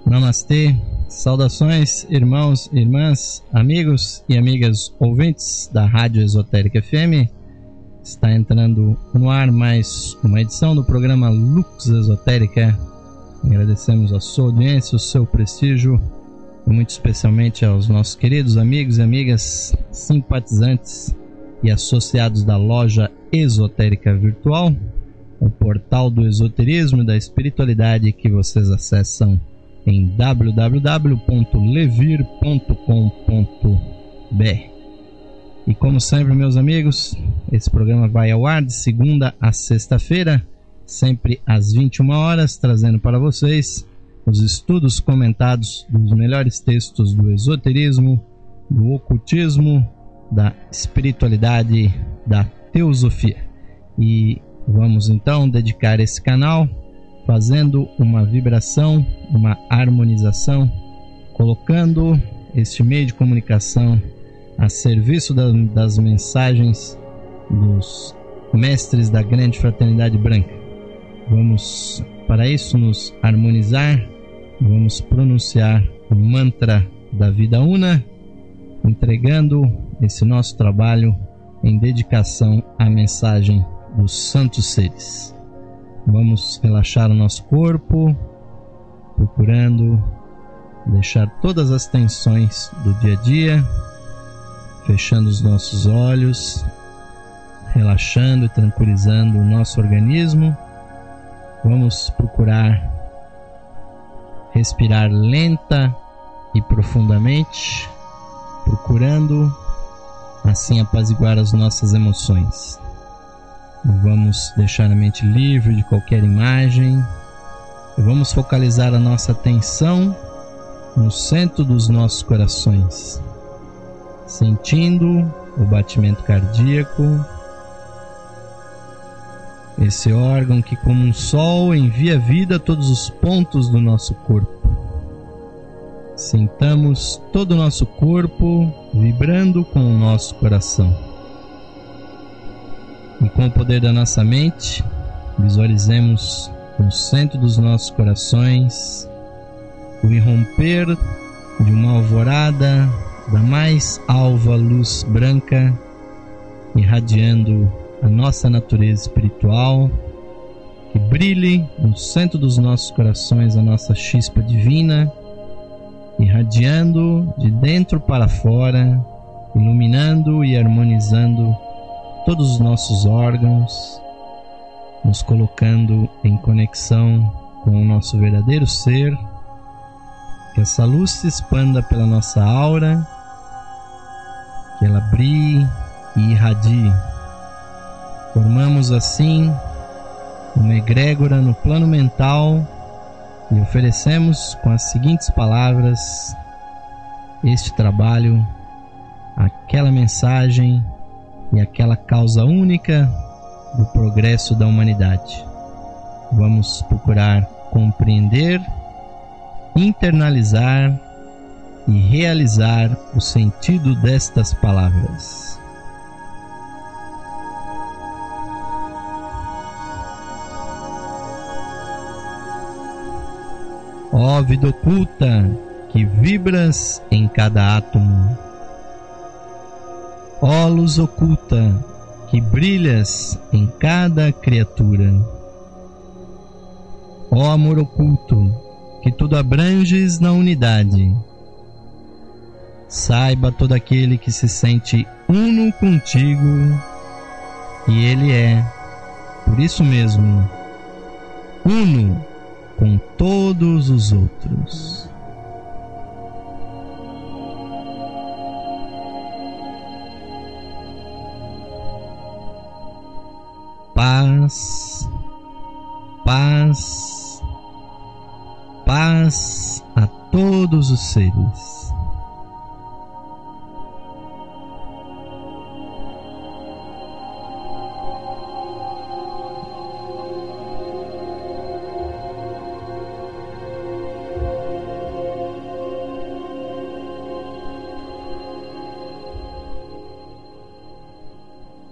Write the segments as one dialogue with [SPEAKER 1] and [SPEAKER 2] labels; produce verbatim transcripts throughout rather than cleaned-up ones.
[SPEAKER 1] Namastê, saudações irmãos, irmãs, amigos e amigas ouvintes da Rádio Esotérica F M. Está entrando no ar mais uma edição do programa Lux Esotérica. Agradecemos a sua audiência, o seu prestígio e muito especialmente aos nossos queridos amigos e amigas simpatizantes e associados da loja Esotérica Virtual, o portal do esoterismo e da espiritualidade que vocês acessam em w w w ponto levir ponto com ponto b r. E como sempre, meus amigos, esse programa vai ao ar de segunda a sexta-feira, sempre às vinte e uma horas, trazendo para vocês os estudos comentados dos melhores textos do esoterismo, do ocultismo, da espiritualidade, da teosofia. E vamos então dedicar esse canal fazendo uma vibração, uma harmonização, colocando este meio de comunicação a serviço da, das mensagens dos mestres da grande fraternidade branca. Vamos, para isso, nos harmonizar, vamos pronunciar o mantra da vida una, entregando esse nosso trabalho em dedicação à mensagem dos santos seres. Vamos relaxar o nosso corpo, procurando deixar todas as tensões do dia a dia, fechando os nossos olhos, relaxando e tranquilizando o nosso organismo. Vamos procurar respirar lenta e profundamente, procurando assim apaziguar as nossas emoções. Vamos deixar a mente livre de qualquer imagem e vamos focalizar a nossa atenção no centro dos nossos corações, sentindo o batimento cardíaco, esse órgão que, como um sol, envia vida a todos os pontos do nosso corpo. Sintamos todo o nosso corpo vibrando com o nosso coração. E com o poder da nossa mente, visualizemos no centro dos nossos corações o irromper de uma alvorada da mais alva luz branca, irradiando a nossa natureza espiritual, que brilhe no centro dos nossos corações a nossa chispa divina, irradiando de dentro para fora, iluminando e harmonizando todos os nossos órgãos, nos colocando em conexão com o nosso verdadeiro ser. Que essa luz se expanda pela nossa aura, que ela brilhe e irradie. Formamos assim uma egrégora no plano mental e oferecemos com as seguintes palavras este trabalho, aquela mensagem e aquela causa única do progresso da humanidade. Vamos procurar compreender, internalizar e realizar o sentido destas palavras. Ó vida oculta que vibras em cada átomo, ó luz oculta que brilhas em cada criatura, ó amor oculto que tudo abranges na unidade, saiba todo aquele que se sente uno contigo, e ele é, por isso mesmo, uno com todos os outros. Paz, paz, paz a todos os seres.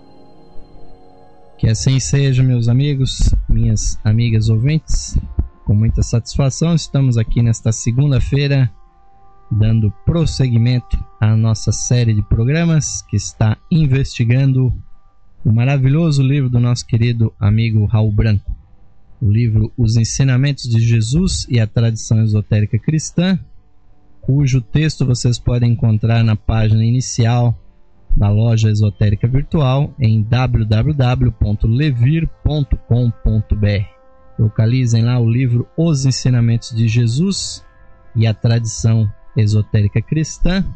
[SPEAKER 1] Que assim seja, meus amigos, minhas amigas ouvintes. Com muita satisfação, estamos aqui nesta segunda-feira dando prosseguimento à nossa série de programas que está investigando o maravilhoso livro do nosso querido amigo Raul Branco, o livro Os Ensinamentos de Jesus e a Tradição Esotérica Cristã, cujo texto vocês podem encontrar na página inicial da loja esotérica virtual em w w w ponto levir ponto com ponto b r. Localizem lá o livro Os Ensinamentos de Jesus e a Tradição Esotérica Cristã.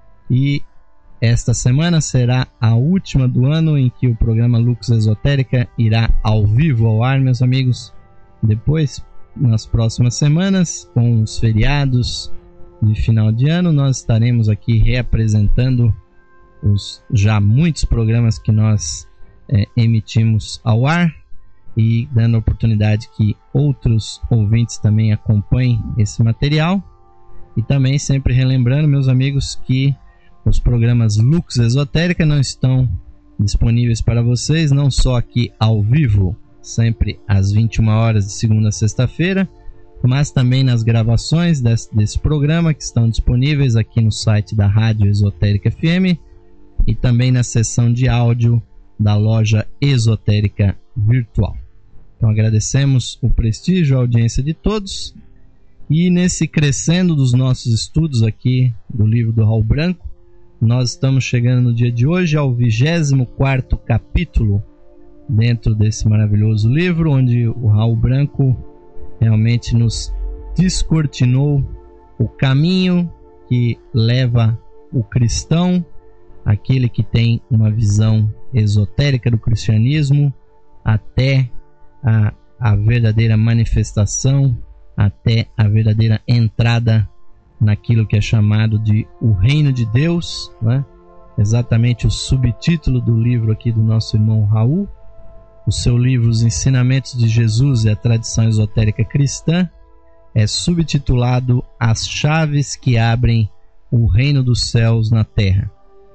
[SPEAKER 1] E esta semana será a última do ano em que o programa Lux Esotérica irá ao vivo ao ar, meus amigos. Depois, nas próximas semanas, com os feriados de final de ano, nós estaremos aqui reapresentando os já muitos programas que nós é, emitimos ao ar e dando a oportunidade que outros ouvintes também acompanhem esse material. E também sempre relembrando, meus amigos, que os programas Lux Esotérica não estão disponíveis para vocês, não só aqui ao vivo, sempre às vinte e uma horas de segunda a sexta-feira, mas também nas gravações desse, desse programa que estão disponíveis aqui no site da Rádio Esotérica F M e também na seção de áudio da loja esotérica virtual. Então agradecemos o prestígio, a audiência de todos, e nesse crescendo dos nossos estudos aqui do livro do Raul Branco, nós estamos chegando no dia de hoje ao vigésimo quarto capítulo dentro desse maravilhoso livro, onde o Raul Branco realmente nos descortinou o caminho que leva o cristão, aquele que tem uma visão esotérica do cristianismo, até a, a verdadeira manifestação, até a verdadeira entrada naquilo que é chamado de o Reino de Deus, né? Exatamente o subtítulo do livro aqui do nosso irmão Raul, o seu livro Os Ensinamentos de Jesus e a Tradição Esotérica Cristã, é subtitulado As Chaves que Abrem o Reino dos Céus na Terra.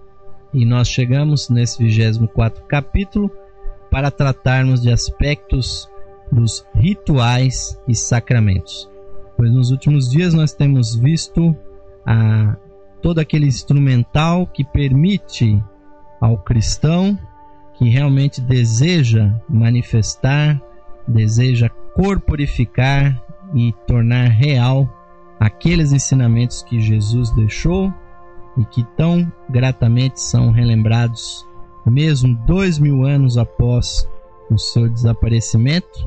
[SPEAKER 1] E nós chegamos nesse vigésimo quarto capítulo para tratarmos de aspectos dos rituais e sacramentos. Pois nos últimos dias nós temos visto a, todo aquele instrumental que permite ao cristão que realmente deseja manifestar, deseja corporificar e tornar real aqueles ensinamentos que Jesus deixou e que tão gratamente são relembrados mesmo dois mil anos após o seu desaparecimento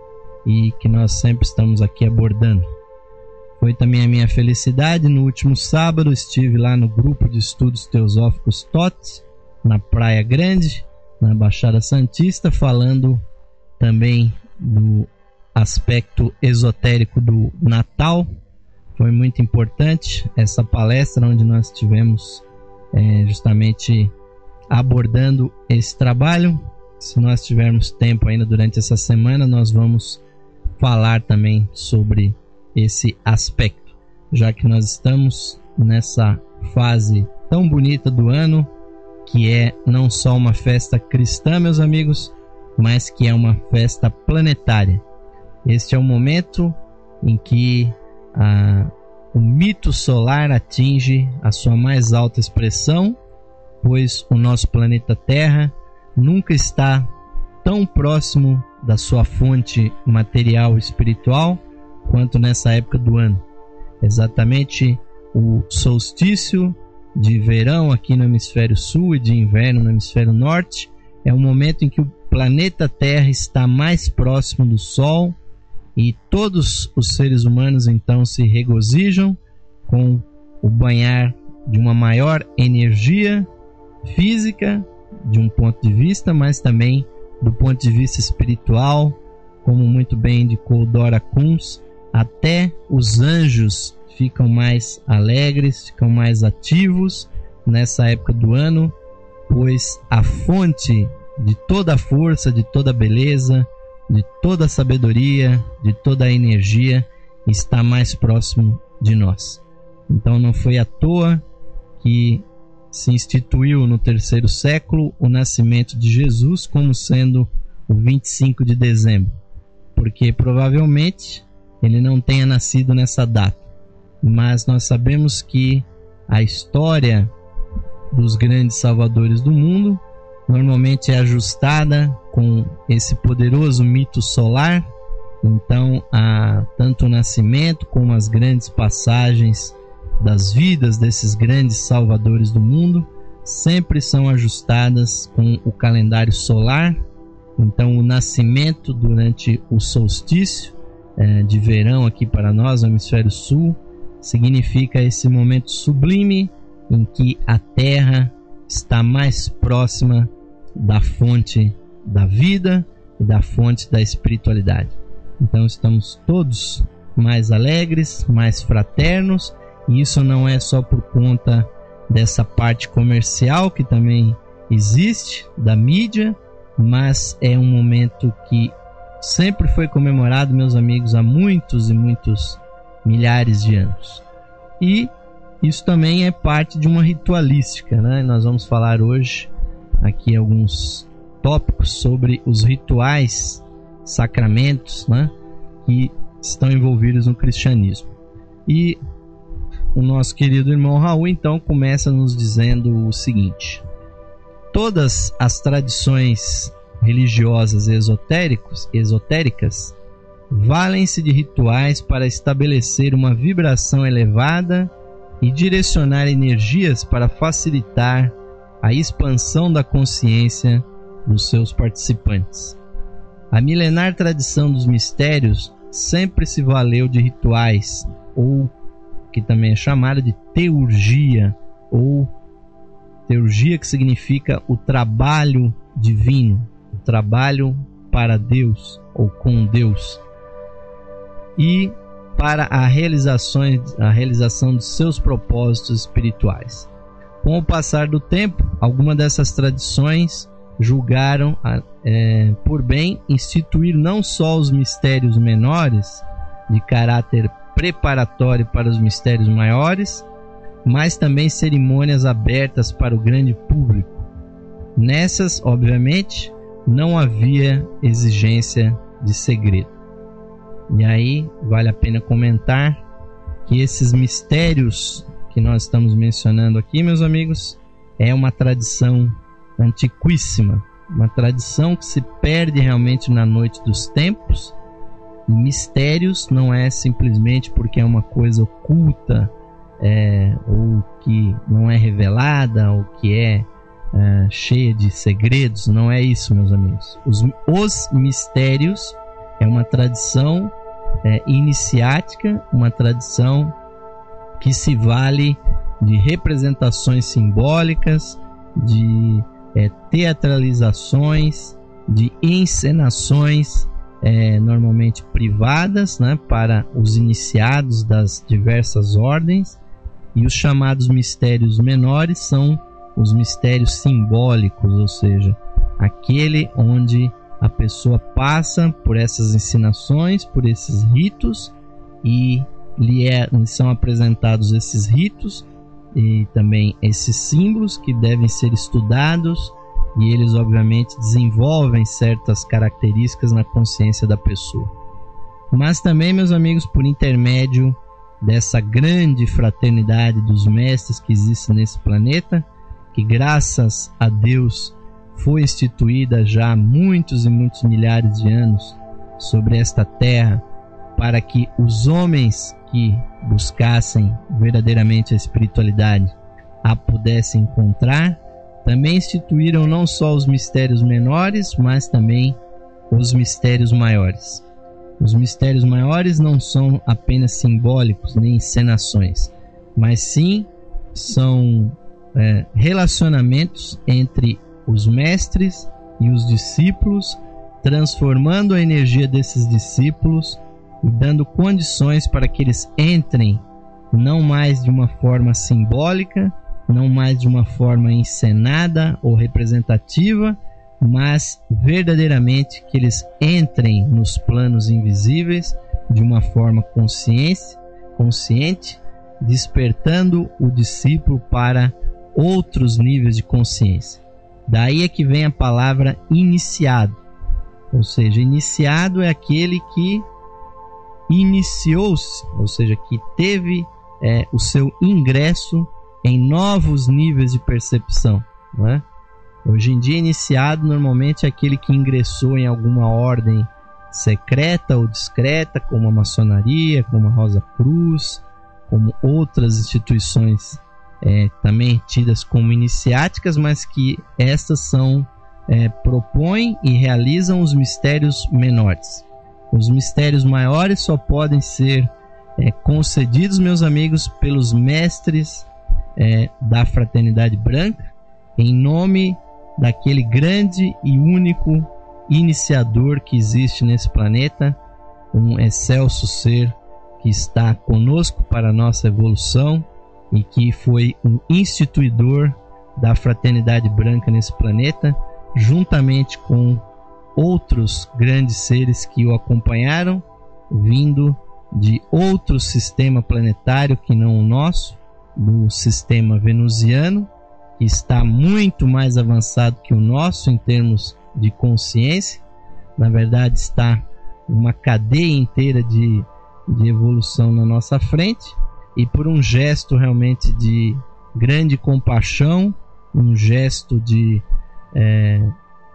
[SPEAKER 1] e que nós sempre estamos aqui abordando. Foi também a minha felicidade, no último sábado estive lá no grupo de estudos teosóficos T O T, na Praia Grande, na Baixada Santista, falando também do aspecto esotérico do Natal. Foi muito importante essa palestra onde nós estivemos é, justamente abordando esse trabalho. Se nós tivermos tempo ainda durante essa semana, nós vamos falar também sobre esse aspecto, já que nós estamos nessa fase tão bonita do ano, que é não só uma festa cristã, meus amigos, mas que é uma festa planetária. Este é o momento em que a, o mito solar atinge a sua mais alta expressão, pois o nosso planeta Terra nunca está tão próximo da sua fonte material e espiritual quanto nessa época do ano. Exatamente o solstício de verão aqui no hemisfério sul e de inverno no hemisfério norte é o momento em que o planeta Terra está mais próximo do Sol e todos os seres humanos então se regozijam com o banhar de uma maior energia física de um ponto de vista, mas também do ponto de vista espiritual, como muito bem indicou Dora Kunz. Até os anjos ficam mais alegres, ficam mais ativos nessa época do ano, pois a fonte de toda a força, de toda a beleza, de toda a sabedoria, de toda a energia está mais próximo de nós. Então não foi à toa que se instituiu no terceiro século o nascimento de Jesus como sendo o vinte e cinco de dezembro, porque provavelmente ele não tenha nascido nessa data, mas nós sabemos que a história dos grandes salvadores do mundo normalmente é ajustada com esse poderoso mito solar. Então, há tanto o nascimento como as grandes passagens das vidas desses grandes salvadores do mundo sempre são ajustadas com o calendário solar. Então, o nascimento durante o solstício é, de verão aqui para nós, no hemisfério sul, significa esse momento sublime em que a Terra está mais próxima da fonte da vida e da fonte da espiritualidade. Então, estamos todos mais alegres, mais fraternos, e isso não é só por conta dessa parte comercial que também existe, da mídia, mas é um momento que sempre foi comemorado, meus amigos, há muitos e muitos milhares de anos. E isso também é parte de uma ritualística, né? Nós vamos falar hoje aqui alguns tópicos sobre os rituais, sacramentos, né, que estão envolvidos no cristianismo. E o nosso querido irmão Raul então começa nos dizendo o seguinte: todas as tradições religiosas esotéricos, esotéricas valem-se de rituais para estabelecer uma vibração elevada e direcionar energias para facilitar a expansão da consciência dos seus participantes. A milenar tradição dos mistérios sempre se valeu de rituais, ou que também é chamada de teurgia, ou teurgia, que significa o trabalho divino, o trabalho para Deus ou com Deus, e para a realização, a realização dos seus propósitos espirituais. Com o passar do tempo, algumas dessas tradições julgaram é, por bem instituir não só os mistérios menores, de caráter preparatório para os mistérios maiores, mas também cerimônias abertas para o grande público. Nessas, obviamente, não havia exigência de segredo. E aí vale a pena comentar que esses mistérios que nós estamos mencionando aqui, meus amigos, é uma tradição antiquíssima, uma tradição que se perde realmente na noite dos tempos. E mistérios não é simplesmente porque é uma coisa oculta, é, ou que não é revelada, ou que é, é cheia de segredos. Não é isso, meus amigos. Os, os mistérios é uma tradição é, iniciática, uma tradição que se vale de representações simbólicas, de é, teatralizações, de encenações é, normalmente privadas, né, para os iniciados das diversas ordens. E os chamados mistérios menores são os mistérios simbólicos, ou seja, aquele onde a pessoa passa por essas ensinações, por esses ritos, e lhe, é, lhe são apresentados esses ritos e também esses símbolos que devem ser estudados, e eles obviamente desenvolvem certas características na consciência da pessoa. Mas também, meus amigos, por intermédio dessa grande fraternidade dos mestres que existe nesse planeta, que graças a Deus foi instituída já há muitos e muitos milhares de anos sobre esta terra, para que os homens que buscassem verdadeiramente a espiritualidade a pudessem encontrar, também instituíram não só os mistérios menores, mas também os mistérios maiores. Os mistérios maiores não são apenas simbólicos nem encenações, mas sim são é, relacionamentos entre os mestres e os discípulos, transformando a energia desses discípulos e dando condições para que eles entrem não mais de uma forma simbólica, não mais de uma forma encenada ou representativa, mas verdadeiramente que eles entrem nos planos invisíveis de uma forma consciente, consciente, despertando o discípulo para outros níveis de consciência. Daí é que vem a palavra iniciado, ou seja, iniciado é aquele que iniciou-se, ou seja, que teve é, o seu ingresso em novos níveis de percepção, não é? Hoje em dia, iniciado normalmente é aquele que ingressou em alguma ordem secreta ou discreta, como a maçonaria, como a Rosa Cruz, como outras instituições é, também tidas como iniciáticas, mas que estas são é, propõem e realizam os mistérios menores. Os mistérios maiores só podem ser é, concedidos, meus amigos, pelos mestres é, da Fraternidade Branca, em nome daquele grande e único iniciador que existe nesse planeta, um excelso ser que está conosco para a nossa evolução e que foi um instituidor da Fraternidade Branca nesse planeta, juntamente com outros grandes seres que o acompanharam, vindo de outro sistema planetário que não o nosso, do sistema venusiano, que está muito mais avançado que o nosso em termos de consciência. Na verdade, está uma cadeia inteira de, de evolução na nossa frente, e por um gesto realmente de grande compaixão, um gesto de é,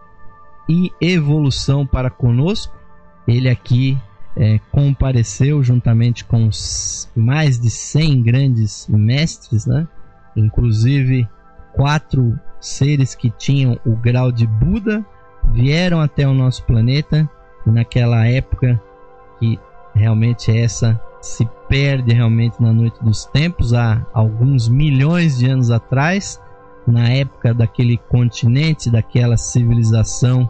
[SPEAKER 1] e evolução para conosco, ele aqui é, compareceu juntamente com mais de cem grandes mestres, né? Inclusive quatro seres que tinham o grau de Buda vieram até o nosso planeta, e naquela época que realmente essa se perde realmente na noite dos tempos, há alguns milhões de anos atrás, na época daquele continente, daquela civilização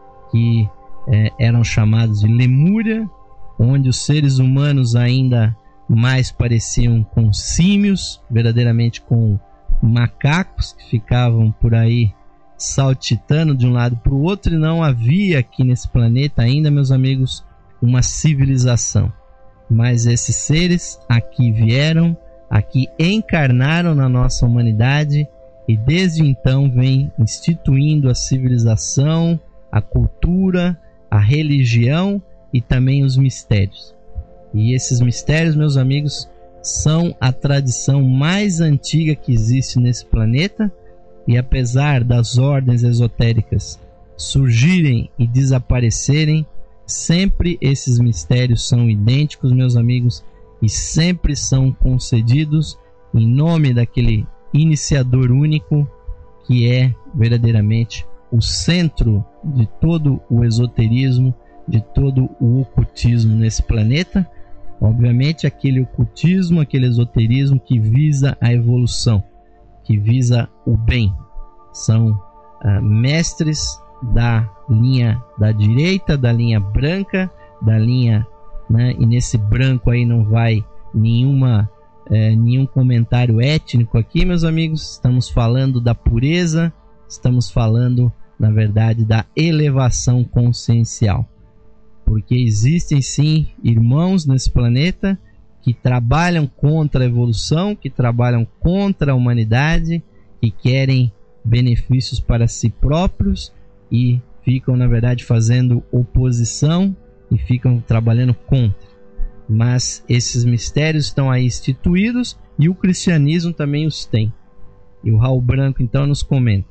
[SPEAKER 1] que é, eram chamados de Lemúria, onde os seres humanos ainda mais pareciam com símios, verdadeiramente com macacos que ficavam por aí saltitando de um lado para o outro, e não havia aqui nesse planeta ainda, meus amigos, uma civilização. Mas esses seres aqui vieram, aqui encarnaram na nossa humanidade, e desde então vem instituindo a civilização, a cultura, a religião e também os mistérios. E esses mistérios, meus amigos, são a tradição mais antiga que existe nesse planeta, e apesar das ordens esotéricas surgirem e desaparecerem, sempre esses mistérios são idênticos, meus amigos, e sempre são concedidos em nome daquele iniciador único que é verdadeiramente o centro de todo o esoterismo, de todo o ocultismo nesse planeta. Obviamente aquele ocultismo, aquele esoterismo que visa a evolução, que visa o bem. São uh, mestres da linha da direita, da linha branca, da linha, né, e nesse branco aí não vai nenhuma, é, nenhum comentário étnico aqui, meus amigos. Estamos falando da pureza, estamos falando, na verdade, da elevação consciencial. Porque existem sim irmãos nesse planeta que trabalham contra a evolução, que trabalham contra a humanidade, que querem benefícios para si próprios e ficam, na verdade, fazendo oposição e ficam trabalhando contra. Mas esses mistérios estão aí instituídos e o cristianismo também os tem. E o Raul Branco então nos comenta: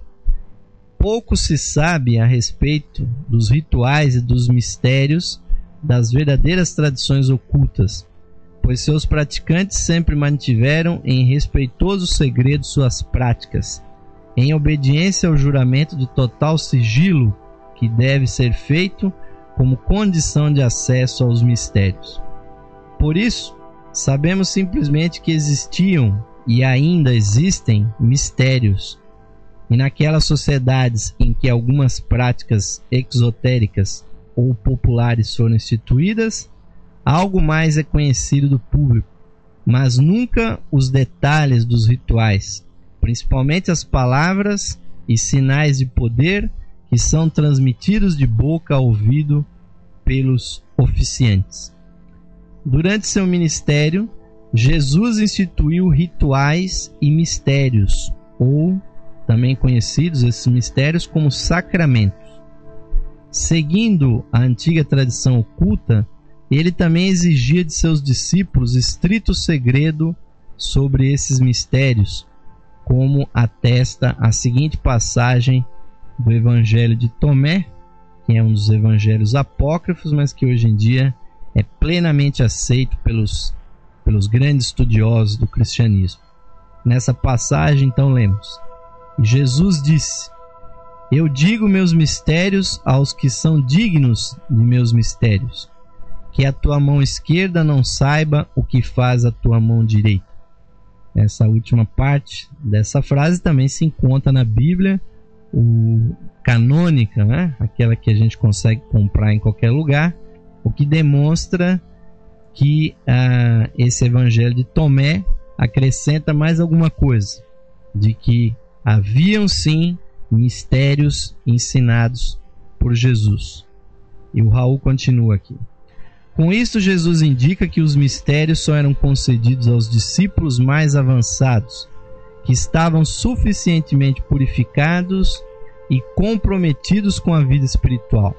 [SPEAKER 1] pouco se sabe a respeito dos rituais e dos mistérios das verdadeiras tradições ocultas, pois seus praticantes sempre mantiveram em respeitoso segredo suas práticas, em obediência ao juramento de total sigilo que deve ser feito como condição de acesso aos mistérios. Por isso, sabemos simplesmente que existiam e ainda existem mistérios, e naquelas sociedades em que algumas práticas exotéricas ou populares foram instituídas, algo mais é conhecido do público, mas nunca os detalhes dos rituais, principalmente as palavras e sinais de poder que são transmitidos de boca a ouvido pelos oficiantes. Durante seu ministério, Jesus instituiu rituais e mistérios, ou também conhecidos esses mistérios como sacramentos. Seguindo a antiga tradição oculta, ele também exigia de seus discípulos estrito segredo sobre esses mistérios, como atesta a seguinte passagem do Evangelho de Tomé, que é um dos evangelhos apócrifos, mas que hoje em dia é plenamente aceito pelos, pelos grandes estudiosos do cristianismo. Nessa passagem, então, lemos: Jesus disse: eu digo meus mistérios aos que são dignos de meus mistérios, que a tua mão esquerda não saiba o que faz a tua mão direita. Essa última parte dessa frase também se encontra na Bíblia o, canônica, né? Aquela que a gente consegue comprar em qualquer lugar, o que demonstra que ah, esse evangelho de Tomé acrescenta mais alguma coisa, de que haviam sim mistérios ensinados por Jesus. E o Raul continua aqui: com isto, Jesus indica que os mistérios só eram concedidos aos discípulos mais avançados, que estavam suficientemente purificados e comprometidos com a vida espiritual.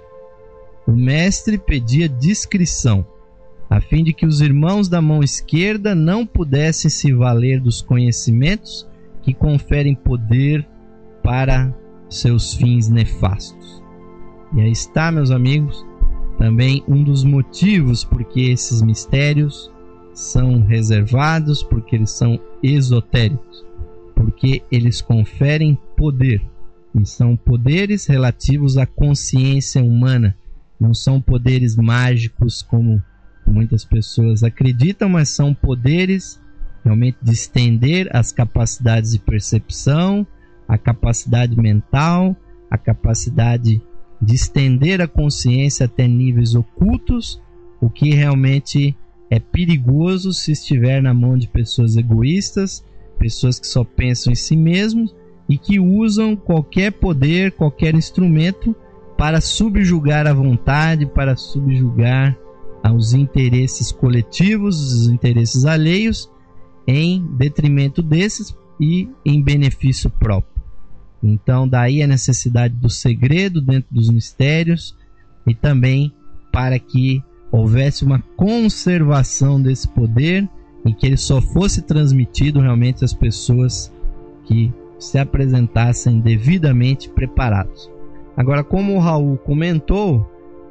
[SPEAKER 1] O mestre pedia discrição, a fim de que os irmãos da mão esquerda não pudessem se valer dos conhecimentos que conferem poder para seus fins nefastos. E aí está, meus amigos, também um dos motivos porque esses mistérios são reservados, porque eles são esotéricos, porque eles conferem poder, e são poderes relativos à consciência humana, não são poderes mágicos como muitas pessoas acreditam, mas são poderes realmente de estender as capacidades de percepção, a capacidade mental, a capacidade de estender a consciência até níveis ocultos, o que realmente é perigoso se estiver na mão de pessoas egoístas, pessoas que só pensam em si mesmos e que usam qualquer poder, qualquer instrumento para subjugar a vontade, para subjugar os interesses coletivos, os interesses alheios, em detrimento desses e em benefício próprio. Então, daí a necessidade do segredo dentro dos mistérios, e também para que houvesse uma conservação desse poder e que ele só fosse transmitido realmente às pessoas que se apresentassem devidamente preparados. Agora, como o Raul comentou,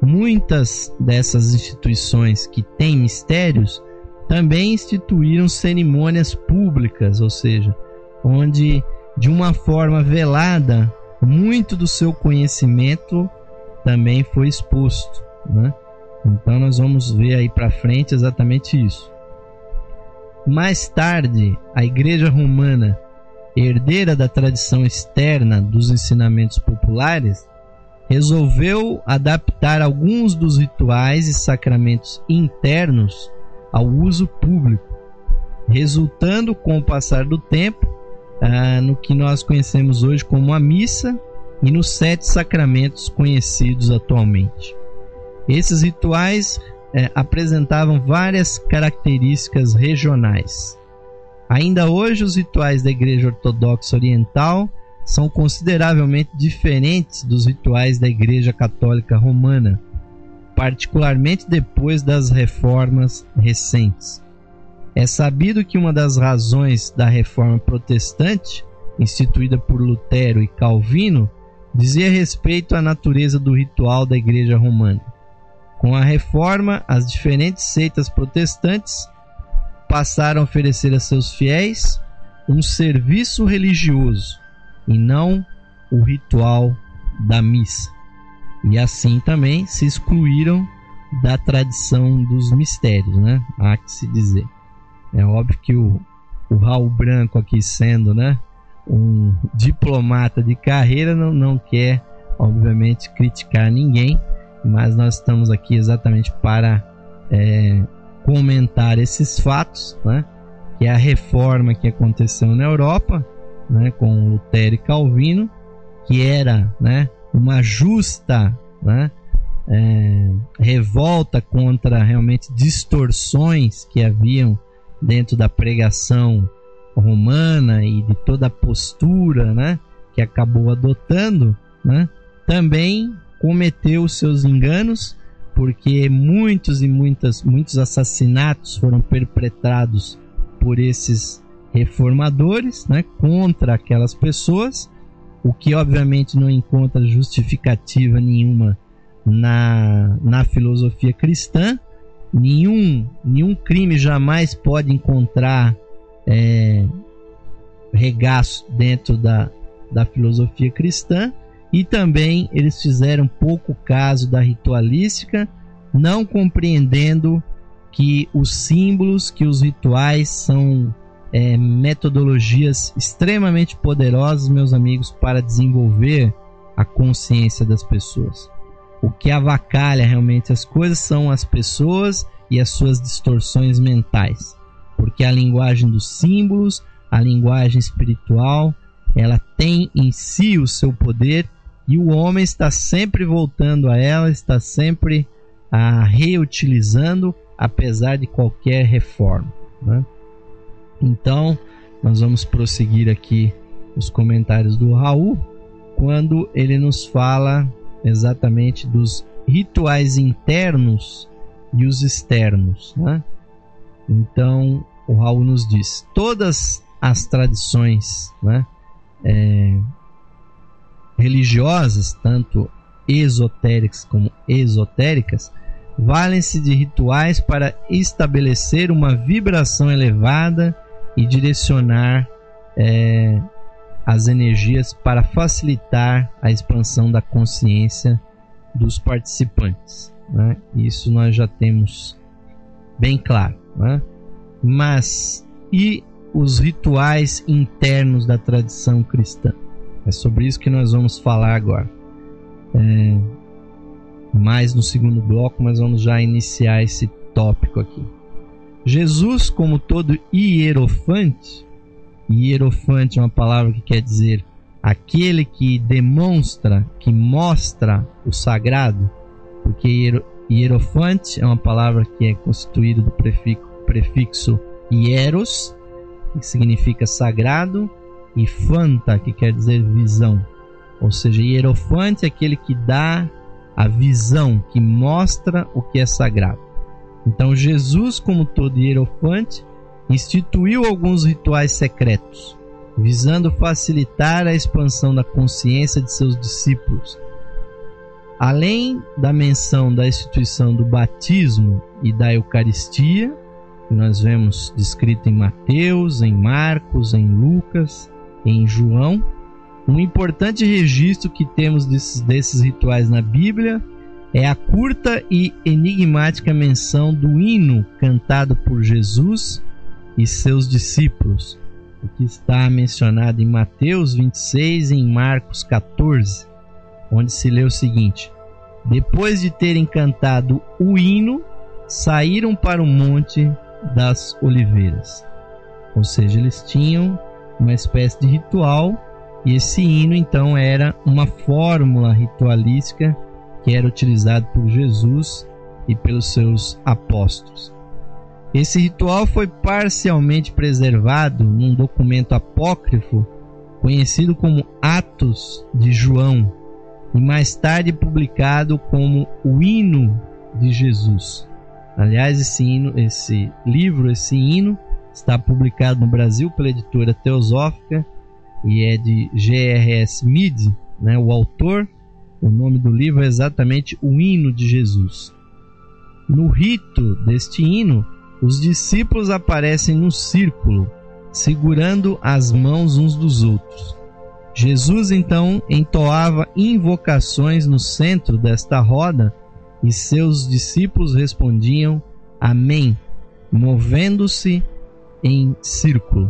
[SPEAKER 1] muitas dessas instituições que têm mistérios também instituíram cerimônias públicas, ou seja, onde de uma forma velada muito do seu conhecimento também foi exposto, né? Então nós vamos ver aí para frente exatamente isso. Mais tarde, a Igreja Romana, herdeira da tradição externa dos ensinamentos populares, resolveu adaptar alguns dos rituais e sacramentos internos ao uso público, resultando com o passar do tempo ah, no que nós conhecemos hoje como a missa e nos sete sacramentos conhecidos atualmente. Esses rituais eh, apresentavam várias características regionais. Ainda hoje, os rituais da Igreja Ortodoxa Oriental são consideravelmente diferentes dos rituais da Igreja Católica Romana, particularmente depois das reformas recentes. É sabido que uma das razões da reforma protestante, instituída por Lutero e Calvino, dizia respeito à natureza do ritual da Igreja Romana. Com a reforma, as diferentes seitas protestantes passaram a oferecer a seus fiéis um serviço religioso e não o ritual da missa. E assim também se excluíram da tradição dos mistérios, né? Há que se dizer. É óbvio que o, o Raul Branco aqui, sendo, né, um diplomata de carreira, não, não quer, obviamente, criticar ninguém, mas nós estamos aqui exatamente para é, comentar esses fatos, né? Que é a reforma que aconteceu na Europa, né, com Lutero e Calvino, que era, né, uma justa, né, é, revolta contra realmente distorções que haviam dentro da pregação romana e de toda a postura, né, que acabou adotando, né, também cometeu os seus enganos porque muitos e muitas, muitos assassinatos foram perpetrados por esses reformadores, né, contra aquelas pessoas, o que obviamente não encontra justificativa nenhuma na, na filosofia cristã. Nenhum, nenhum crime jamais pode encontrar é, regaço dentro da, da filosofia cristã. E também eles fizeram pouco caso da ritualística, não compreendendo que os símbolos, que os rituais são é, metodologias extremamente poderosas, meus amigos, para desenvolver a consciência das pessoas. O que avacalha realmente as coisas são as pessoas e as suas distorções mentais, porque a linguagem dos símbolos, a linguagem espiritual, ela tem em si o seu poder. E o homem está sempre voltando a ela, está sempre a reutilizando, apesar de qualquer reforma, né? Então, nós vamos prosseguir aqui os comentários do Raul, quando ele nos fala exatamente dos rituais internos e os externos, né? Então, o Raul nos diz: todas as tradições, né, é, religiosas, tanto esotéricas como esotéricas, valem-se de rituais para estabelecer uma vibração elevada e direcionar é, as energias para facilitar a expansão da consciência dos participantes, né? Isso nós já temos bem claro, né? Mas e os rituais internos da tradição cristã? É sobre isso que nós vamos falar agora. É, mais no segundo bloco, mas vamos já iniciar esse tópico aqui. Jesus, como todo hierofante, hierofante é uma palavra que quer dizer aquele que demonstra, que mostra o sagrado, porque hierofante é uma palavra que é constituída do prefixo, prefixo hieros, que significa sagrado, e fanta, que quer dizer visão. Ou seja, hierofante é aquele que dá a visão, que mostra o que é sagrado. Então Jesus, como todo hierofante, instituiu alguns rituais secretos, visando facilitar a expansão da consciência de seus discípulos. Além da menção da instituição do batismo e da Eucaristia, que nós vemos descrito em Mateus, em Marcos, em Lucas, em João, um importante registro que temos desses, desses rituais na Bíblia é a curta e enigmática menção do hino cantado por Jesus e seus discípulos, o que está mencionado em Mateus vinte e seis e em Marcos catorze, onde se lê o seguinte: depois de terem cantado o hino, saíram para o Monte das Oliveiras. Ou seja, eles tinham uma espécie de ritual, e esse hino então era uma fórmula ritualística que era utilizado por Jesus e pelos seus apóstolos. Esse ritual foi parcialmente preservado num documento apócrifo conhecido como Atos de João e mais tarde publicado como o Hino de Jesus. Aliás, esse hino, esse livro, esse hino está publicado no Brasil pela editora Teosófica e é de G R S Mead, né, o autor. O nome do livro é exatamente o Hino de Jesus. No rito deste hino, os discípulos aparecem no círculo, segurando as mãos uns dos outros. Jesus então entoava invocações no centro desta roda e seus discípulos respondiam Amém, movendo-se em círculo.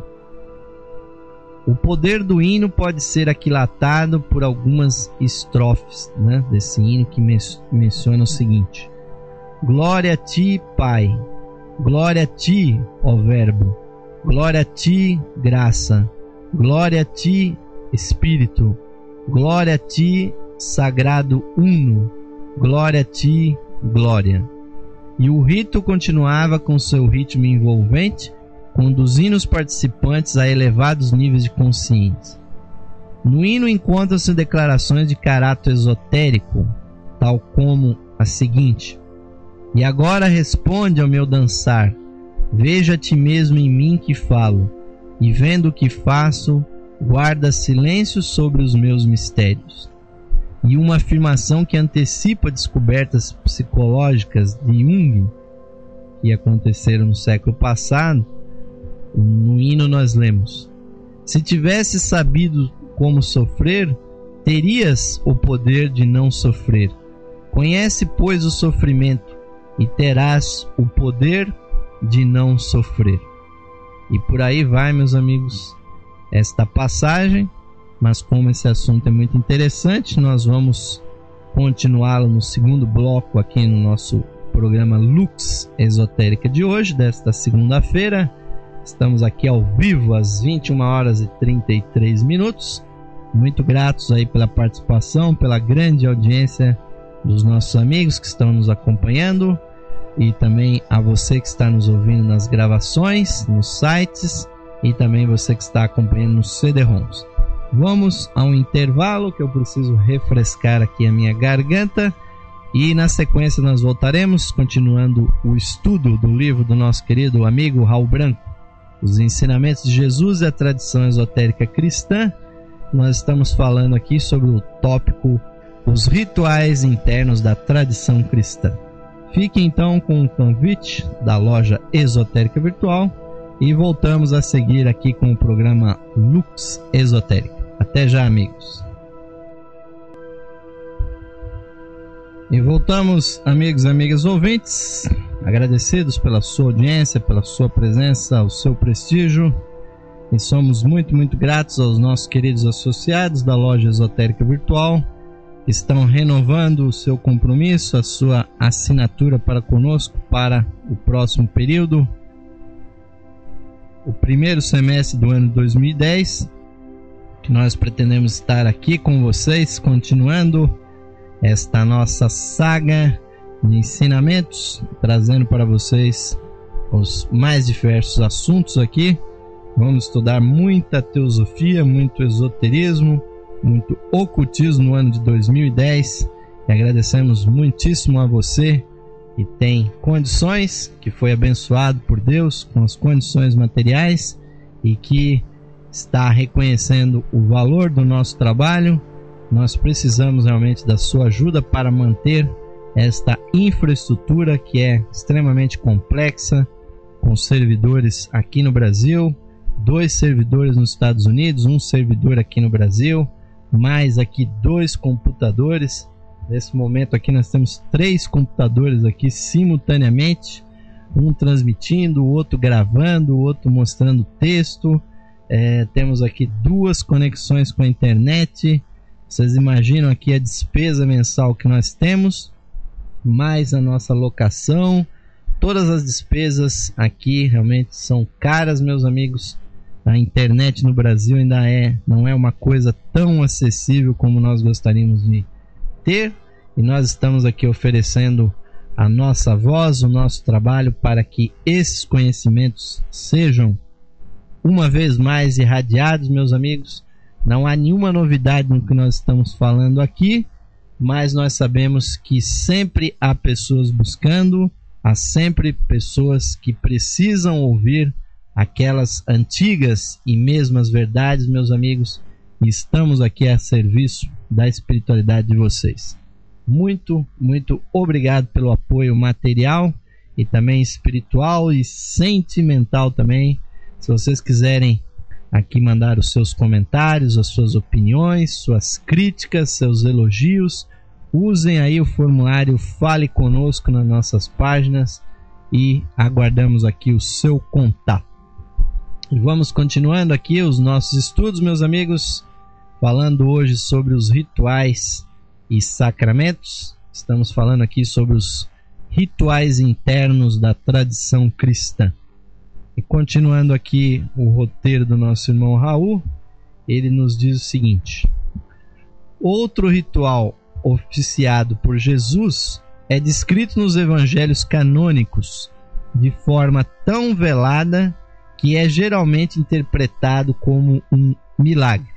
[SPEAKER 1] O poder do hino pode ser aquilatado por algumas estrofes, né, desse hino que men- menciona o seguinte: glória a ti, Pai, glória a ti, ó Verbo, glória a ti, graça, glória a ti, Espírito, glória a ti, Sagrado Uno, glória a ti, glória. E o rito continuava com seu ritmo envolvente, conduzindo os participantes a elevados níveis de consciência. No hino encontram-se declarações de caráter esotérico, tal como a seguinte: E agora responde ao meu dançar, veja a ti mesmo em mim que falo, e vendo o que faço, guarda silêncio sobre os meus mistérios. E uma afirmação que antecipa descobertas psicológicas de Jung, que aconteceram no século passado. No hino nós lemos: se tivesse sabido como sofrer, terias o poder de não sofrer. Conhece, pois, o sofrimento, e terás o poder de não sofrer. E por aí vai, meus amigos, esta passagem. Mas como esse assunto é muito interessante, nós vamos continuá-lo no segundo bloco aqui no nosso programa Lux Esotérica de hoje, desta segunda-feira. Estamos aqui ao vivo às vinte e uma horas e trinta e três minutos. Muito gratos aí pela participação, pela grande audiência dos nossos amigos que estão nos acompanhando, e também a você que está nos ouvindo nas gravações, nos sites, e também você que está acompanhando nos C D-ROMs. Vamos a um intervalo que eu preciso refrescar aqui a minha garganta, e na sequência nós voltaremos continuando o estudo do livro do nosso querido amigo Raul Branco, Os Ensinamentos de Jesus e a Tradição Esotérica Cristã. Nós estamos falando aqui sobre o tópico Os Rituais Internos da Tradição Cristã. Fique então com o convite da loja Esotérica Virtual e voltamos a seguir aqui com o programa Lux Esotérica. Até já, amigos. E voltamos, amigos e amigas ouvintes, agradecidos pela sua audiência, pela sua presença, o seu prestígio. E somos muito, muito gratos aos nossos queridos associados da loja Esotérica Virtual, que estão renovando o seu compromisso, a sua assinatura para conosco para o próximo período, o primeiro semestre do ano dois mil e dez, que nós pretendemos estar aqui com vocês, continuando esta nossa saga de ensinamentos, trazendo para vocês os mais diversos assuntos aqui. Vamos estudar muita teosofia, muito esoterismo, muito ocultismo no ano de dois mil e dez. E agradecemos muitíssimo a você que tem condições, que foi abençoado por Deus com as condições materiais e que está reconhecendo o valor do nosso trabalho. Nós precisamos realmente da sua ajuda para manter esta infraestrutura que é extremamente complexa, com servidores aqui no Brasil, dois servidores nos Estados Unidos, um servidor aqui no Brasil, mais aqui dois computadores. Nesse momento aqui nós temos três computadores aqui simultaneamente, um transmitindo, o outro gravando, o outro mostrando texto. É, temos aqui duas conexões com a internet. Vocês imaginam aqui a despesa mensal que nós temos, mais a nossa locação. Todas as despesas aqui realmente são caras, meus amigos. A internet no Brasil ainda é, não é uma coisa tão acessível como nós gostaríamos de ter. E nós estamos aqui oferecendo a nossa voz, o nosso trabalho, para que esses conhecimentos sejam uma vez mais irradiados, meus amigos. Não há nenhuma novidade no que nós estamos falando aqui, mas nós sabemos que sempre há pessoas buscando, há sempre pessoas que precisam ouvir aquelas antigas e mesmas verdades, meus amigos, e estamos aqui a serviço da espiritualidade de vocês. Muito, muito obrigado pelo apoio material e também espiritual e sentimental também. Se vocês quiserem aqui mandar os seus comentários, as suas opiniões, suas críticas, seus elogios, usem aí o formulário Fale Conosco nas nossas páginas e aguardamos aqui o seu contato. E vamos continuando aqui os nossos estudos, meus amigos, falando hoje sobre os rituais e sacramentos. Estamos falando aqui sobre os rituais internos da tradição cristã. E continuando aqui o roteiro do nosso irmão Raul, ele nos diz o seguinte: outro ritual oficiado por Jesus é descrito nos evangelhos canônicos de forma tão velada que é geralmente interpretado como um milagre.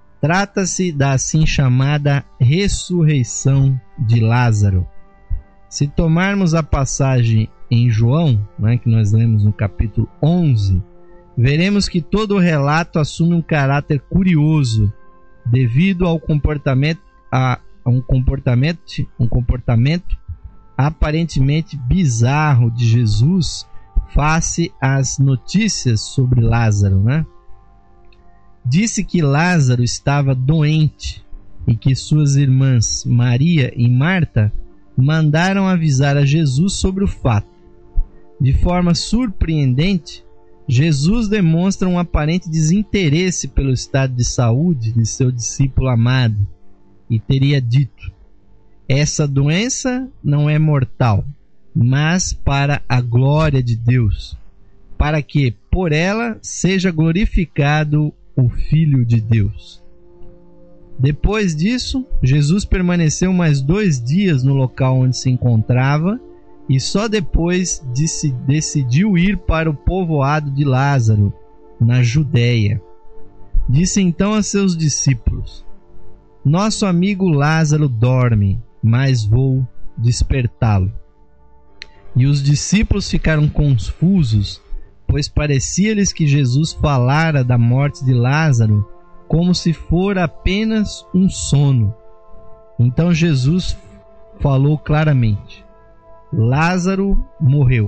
[SPEAKER 1] Trata-se da assim chamada ressurreição de Lázaro. Se tomarmos a passagem em João, né, que nós lemos no capítulo onze, veremos que todo o relato assume um caráter curioso devido ao comportamento a, a um comportamento um comportamento aparentemente bizarro de Jesus face às notícias sobre Lázaro, né? Disse que Lázaro estava doente e que suas irmãs Maria e Marta mandaram avisar a Jesus sobre o fato. De forma surpreendente, Jesus demonstra um aparente desinteresse pelo estado de saúde de seu discípulo amado e teria dito: essa doença não é mortal, mas para a glória de Deus, para que por ela seja glorificado o Filho de Deus. Depois disso, Jesus permaneceu mais dois dias no local onde se encontrava e só depois decidiu ir para o povoado de Lázaro, na Judéia. Disse então a seus discípulos: nosso amigo Lázaro dorme, mas vou despertá-lo. E os discípulos ficaram confusos, pois parecia-lhes que Jesus falara da morte de Lázaro como se fora apenas um sono. Então Jesus falou claramente: Lázaro morreu.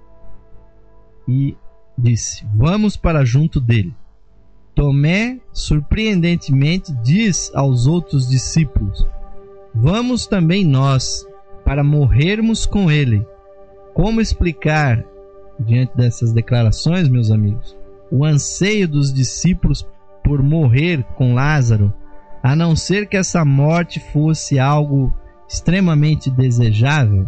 [SPEAKER 1] E disse: vamos para junto dele. Tomé, surpreendentemente, diz aos outros discípulos: vamos também nós, para morrermos com ele. Como explicar, diante dessas declarações, meus amigos, o anseio dos discípulos por morrer com Lázaro, a não ser que essa morte fosse algo extremamente desejável?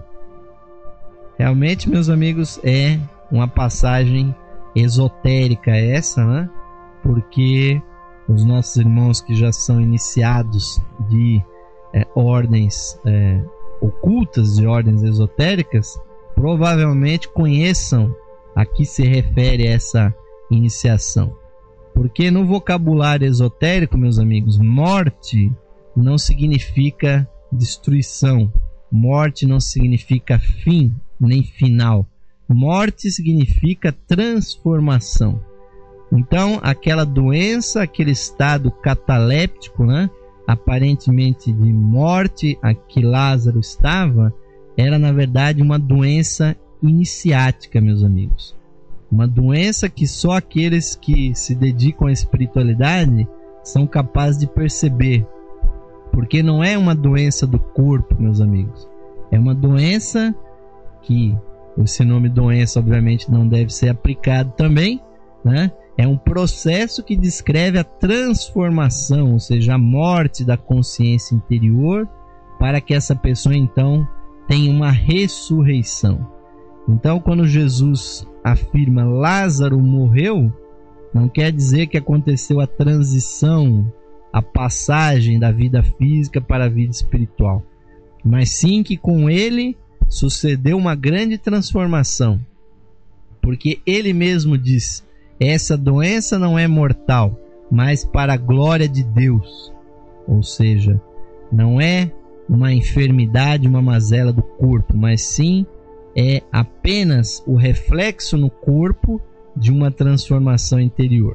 [SPEAKER 1] Realmente, meus amigos, é uma passagem esotérica essa, né? Porque os nossos irmãos que já são iniciados de é, ordens é, ocultas, de ordens esotéricas, provavelmente conheçam a que se refere essa iniciação. Porque no vocabulário esotérico, meus amigos, morte não significa destruição. Morte não significa fim, nem final. Morte significa transformação. Então, aquela doença, aquele estado cataléptico, né, aparentemente de morte a que Lázaro estava, era na verdade uma doença iniciática, meus amigos. Uma doença que só aqueles que se dedicam à espiritualidade são capazes de perceber. Porque não é uma doença do corpo, meus amigos. É uma doença que, esse nome doença obviamente não deve ser aplicado também, né? É um processo que descreve a transformação, ou seja, a morte da consciência interior, para que essa pessoa então tenha uma ressurreição. Então, quando Jesus afirma Lázaro morreu, não quer dizer que aconteceu a transição, a passagem da vida física para a vida espiritual, mas sim que com ele sucedeu uma grande transformação, porque ele mesmo diz: essa doença não é mortal, mas para a glória de Deus. Ou seja, não é uma enfermidade, uma mazela do corpo, mas sim é apenas o reflexo no corpo de uma transformação interior.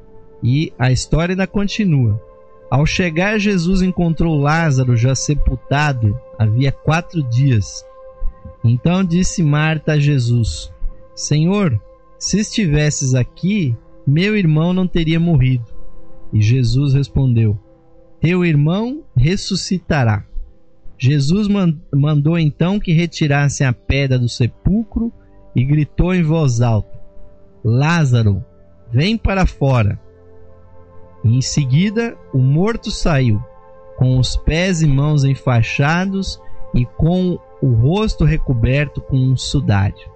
[SPEAKER 1] E a história ainda continua. Ao chegar, Jesus encontrou Lázaro já sepultado havia quatro dias. Então disse Marta a Jesus: Senhor, se estivesses aqui, meu irmão não teria morrido. E Jesus respondeu: teu irmão ressuscitará. Jesus mandou então que retirassem a pedra do sepulcro e gritou em voz alta: Lázaro, vem para fora. E em seguida o morto saiu, com os pés e mãos enfaixados e com o rosto recoberto com um sudário.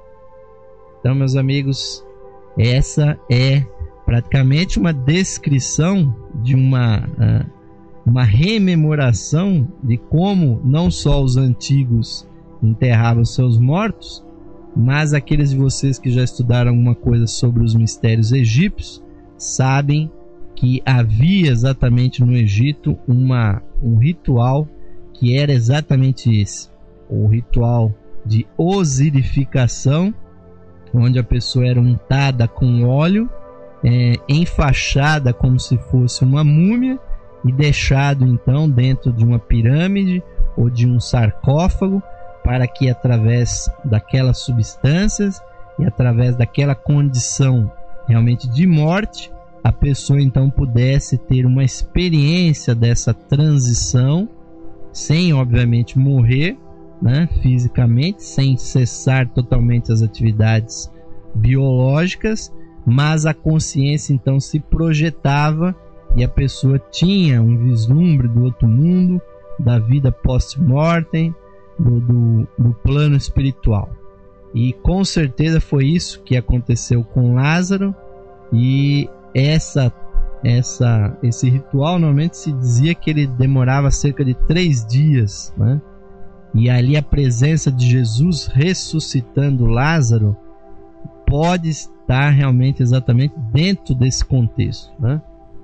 [SPEAKER 1] Então, meus amigos, essa é praticamente uma descrição de uma, uma rememoração de como não só os antigos enterravam seus mortos, mas aqueles de vocês que já estudaram alguma coisa sobre os mistérios egípcios sabem que havia exatamente no Egito uma, um ritual que era exatamente esse. o ritual de osirificação, onde a pessoa era untada com óleo, é, enfaixada como se fosse uma múmia e deixado então dentro de uma pirâmide ou de um sarcófago, para que através daquelas substâncias e através daquela condição realmente de morte, a pessoa então pudesse ter uma experiência dessa transição, sem obviamente morrer, né, fisicamente, sem cessar totalmente as atividades biológicas, mas a consciência então se projetava e a pessoa tinha um vislumbre do outro mundo, da vida post-mortem, do, do, do plano espiritual. E com certeza foi isso que aconteceu com Lázaro, e essa, essa, esse ritual normalmente se dizia que ele demorava cerca de três dias, né? E ali a presença de Jesus ressuscitando Lázaro pode estar realmente exatamente dentro desse contexto, né?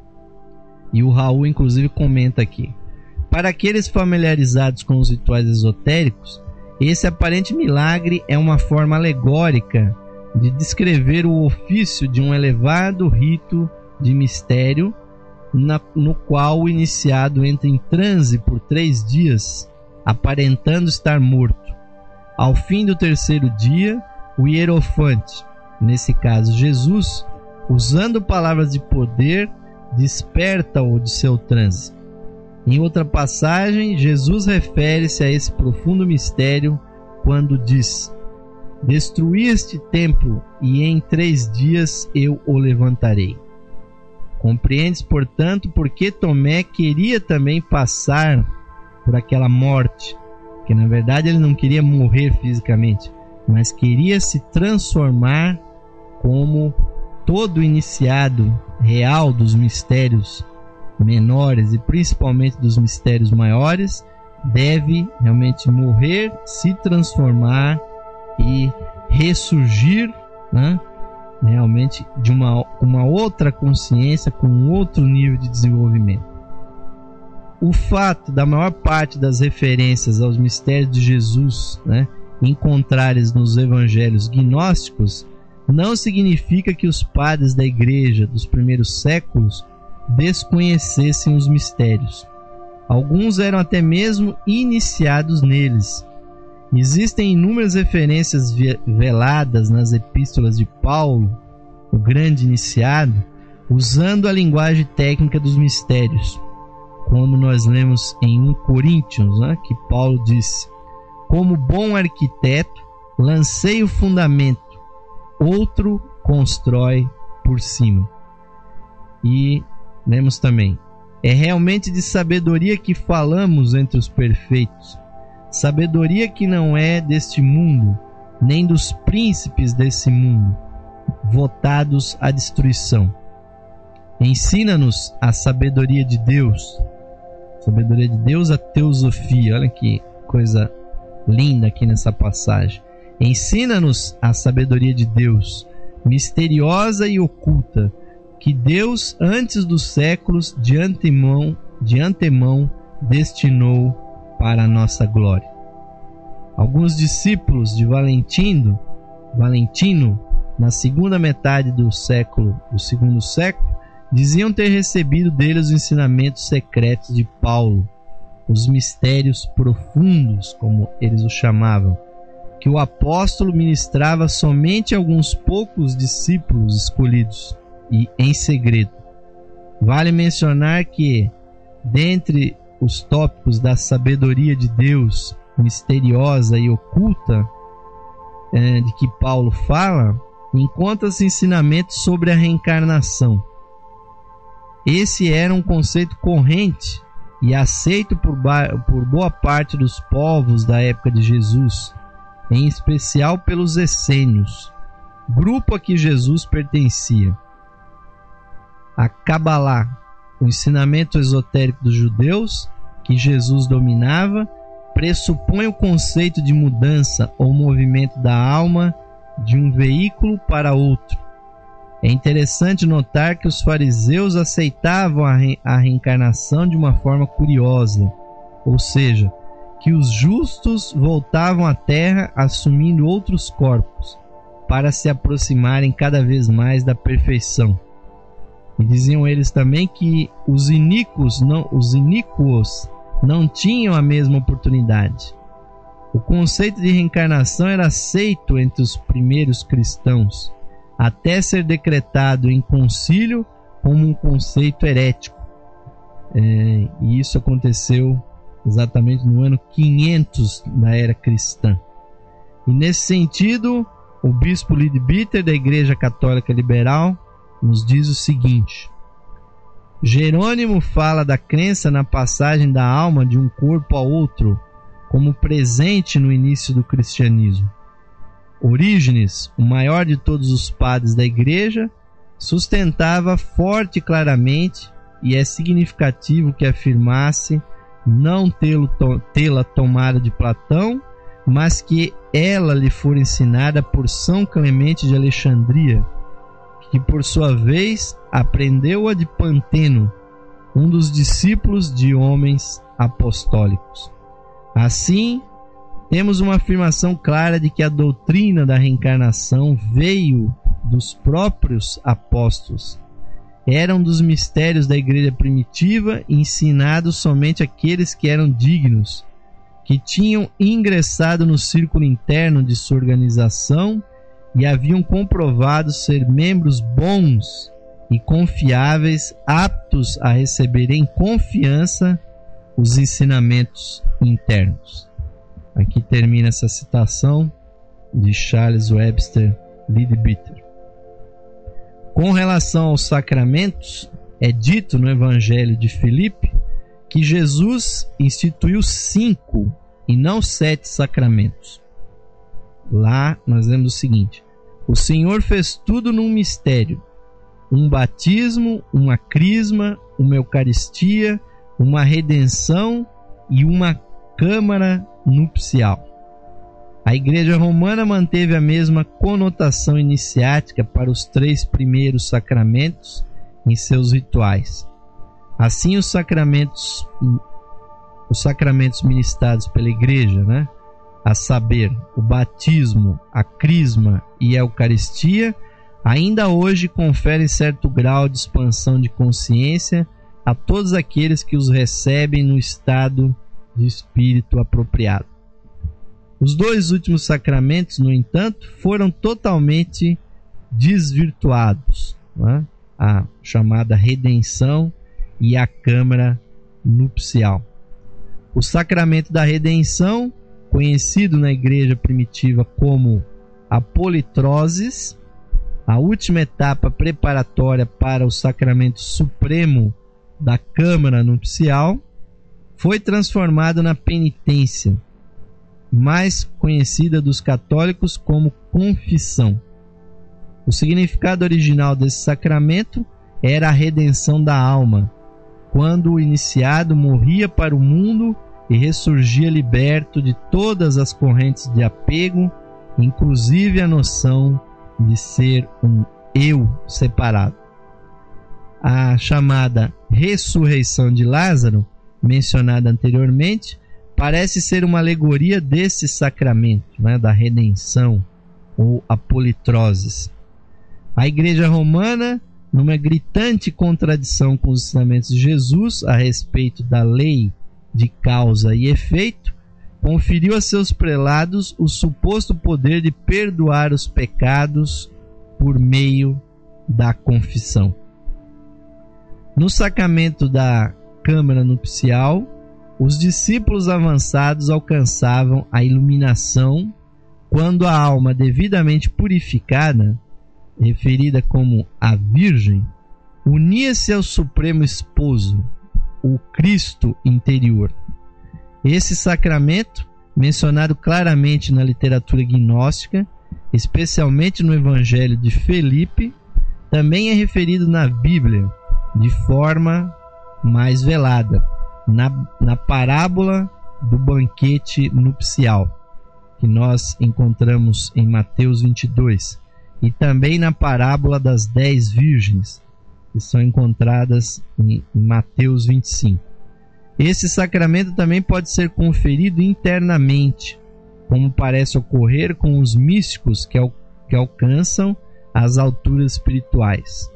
[SPEAKER 1] E o Raul inclusive comenta aqui: para aqueles familiarizados com os rituais esotéricos, esse aparente milagre é uma forma alegórica de descrever o ofício de um elevado rito de mistério, na, no qual o iniciado entra em transe por três dias, aparentando estar morto. Ao fim do terceiro dia, o hierofante, nesse caso Jesus, usando palavras de poder, desperta-o de seu transe. Em outra passagem, Jesus refere-se a esse profundo mistério quando diz: destruí este templo e em três dias eu o levantarei. Compreendes, portanto, por que Tomé queria também passar por aquela morte, que na verdade ele não queria morrer fisicamente, mas queria se transformar como todo iniciado real dos mistérios menores e principalmente dos mistérios maiores, deve realmente morrer, se transformar e ressurgir, né? Realmente de uma, uma outra consciência, com um outro nível de desenvolvimento. O fato da maior parte das referências aos mistérios de Jesus, né, encontradas nos evangelhos gnósticos, não significa que os padres da igreja dos primeiros séculos desconhecessem os mistérios. Alguns eram até mesmo iniciados neles. Existem inúmeras referências veladas nas epístolas de Paulo, o grande iniciado, usando a linguagem técnica dos mistérios, como nós lemos em Primeira Coríntios, né, que Paulo disse: como bom arquiteto, lancei o fundamento, outro constrói por cima. E lemos também: é realmente de sabedoria que falamos entre os perfeitos, sabedoria que não é deste mundo, nem dos príncipes desse mundo, votados à destruição. Ensina-nos a sabedoria de Deus. Sabedoria de Deus, a teosofia. Olha que coisa linda aqui nessa passagem. Ensina-nos a sabedoria de Deus, misteriosa e oculta, que Deus, antes dos séculos, de antemão, de antemão destinou para a nossa glória. Alguns discípulos de Valentino, Valentino, na segunda metade do século, do segundo século, diziam ter recebido dele os ensinamentos secretos de Paulo, os mistérios profundos, como eles o chamavam, que o apóstolo ministrava somente a alguns poucos discípulos escolhidos e em segredo. Vale mencionar que, dentre os tópicos da sabedoria de Deus, misteriosa e oculta, é, de que Paulo fala, encontra-se ensinamentos sobre a reencarnação. Esse era um conceito corrente e aceito por, por boa parte dos povos da época de Jesus, em especial pelos essênios, grupo a que Jesus pertencia. A Cabalá, o ensinamento esotérico dos judeus, que Jesus dominava, pressupõe o conceito de mudança ou movimento da alma de um veículo para outro. É interessante notar que os fariseus aceitavam a, re- a reencarnação de uma forma curiosa, ou seja, que os justos voltavam à terra assumindo outros corpos, para se aproximarem cada vez mais da perfeição. E diziam eles também que os iníquos não, os iníquos não tinham a mesma oportunidade. O conceito de reencarnação era aceito entre os primeiros cristãos, até ser decretado em concílio como um conceito herético. É, e isso aconteceu exatamente no ano quinhentos da era cristã. E nesse sentido, o bispo Leadbeater da Igreja Católica Liberal nos diz o seguinte: Jerônimo fala da crença na passagem da alma de um corpo a outro como presente no início do cristianismo. Orígenes, o maior de todos os padres da Igreja, sustentava forte e claramente, e é significativo que afirmasse não tê-lo, tê-la tomada de Platão, mas que ela lhe for ensinada por São Clemente de Alexandria, que por sua vez aprendeu-a de Panteno, um dos discípulos de homens apostólicos. Assim, temos uma afirmação clara de que a doutrina da reencarnação veio dos próprios apóstolos. Era um dos mistérios da igreja primitiva, ensinados somente àqueles que eram dignos, que tinham ingressado no círculo interno de sua organização e haviam comprovado ser membros bons e confiáveis, aptos a receber em confiança os ensinamentos internos. Aqui termina essa citação de Charles Webster Leadbeater. Com relação aos sacramentos, é dito no Evangelho de Filipe que Jesus instituiu cinco e não sete sacramentos. Lá nós lemos o seguinte: o Senhor fez tudo num mistério, um batismo, uma crisma, uma eucaristia, uma redenção e uma câmara nupcial. A Igreja Romana manteve a mesma conotação iniciática para os três primeiros sacramentos em seus rituais. Assim, os sacramentos, os sacramentos ministrados pela Igreja, né, a saber, o batismo, a crisma e a Eucaristia, ainda hoje conferem certo grau de expansão de consciência a todos aqueles que os recebem no estado de espírito apropriado. Os dois últimos sacramentos, no entanto, foram totalmente desvirtuados, né? A chamada redenção e a câmara nupcial. O sacramento da redenção, conhecido na igreja primitiva como a politrosis, a última etapa preparatória para o sacramento supremo da câmara nupcial, foi transformado na penitência, mais conhecida dos católicos como confissão. O significado original desse sacramento era a redenção da alma, quando o iniciado morria para o mundo e ressurgia liberto de todas as correntes de apego, inclusive a noção de ser um eu separado. A chamada ressurreição de Lázaro, mencionada anteriormente, parece ser uma alegoria desse sacramento, né, da redenção ou a politrosis. A Igreja Romana, numa gritante contradição com os ensinamentos de Jesus a respeito da lei de causa e efeito, conferiu a seus prelados o suposto poder de perdoar os pecados por meio da confissão. No sacramento da câmara nupcial, os discípulos avançados alcançavam a iluminação quando a alma devidamente purificada, referida como a Virgem, unia-se ao Supremo Esposo, o Cristo interior. Esse sacramento, mencionado claramente na literatura gnóstica, especialmente no Evangelho de Filipe, também é referido na Bíblia de forma mais velada, na, na parábola do banquete nupcial, que nós encontramos em Mateus vinte e dois, e também na parábola das dez virgens, que são encontradas em Mateus vinte e cinco. Esse sacramento também pode ser conferido internamente, como parece ocorrer com os místicos que, al- que alcançam as alturas espirituais.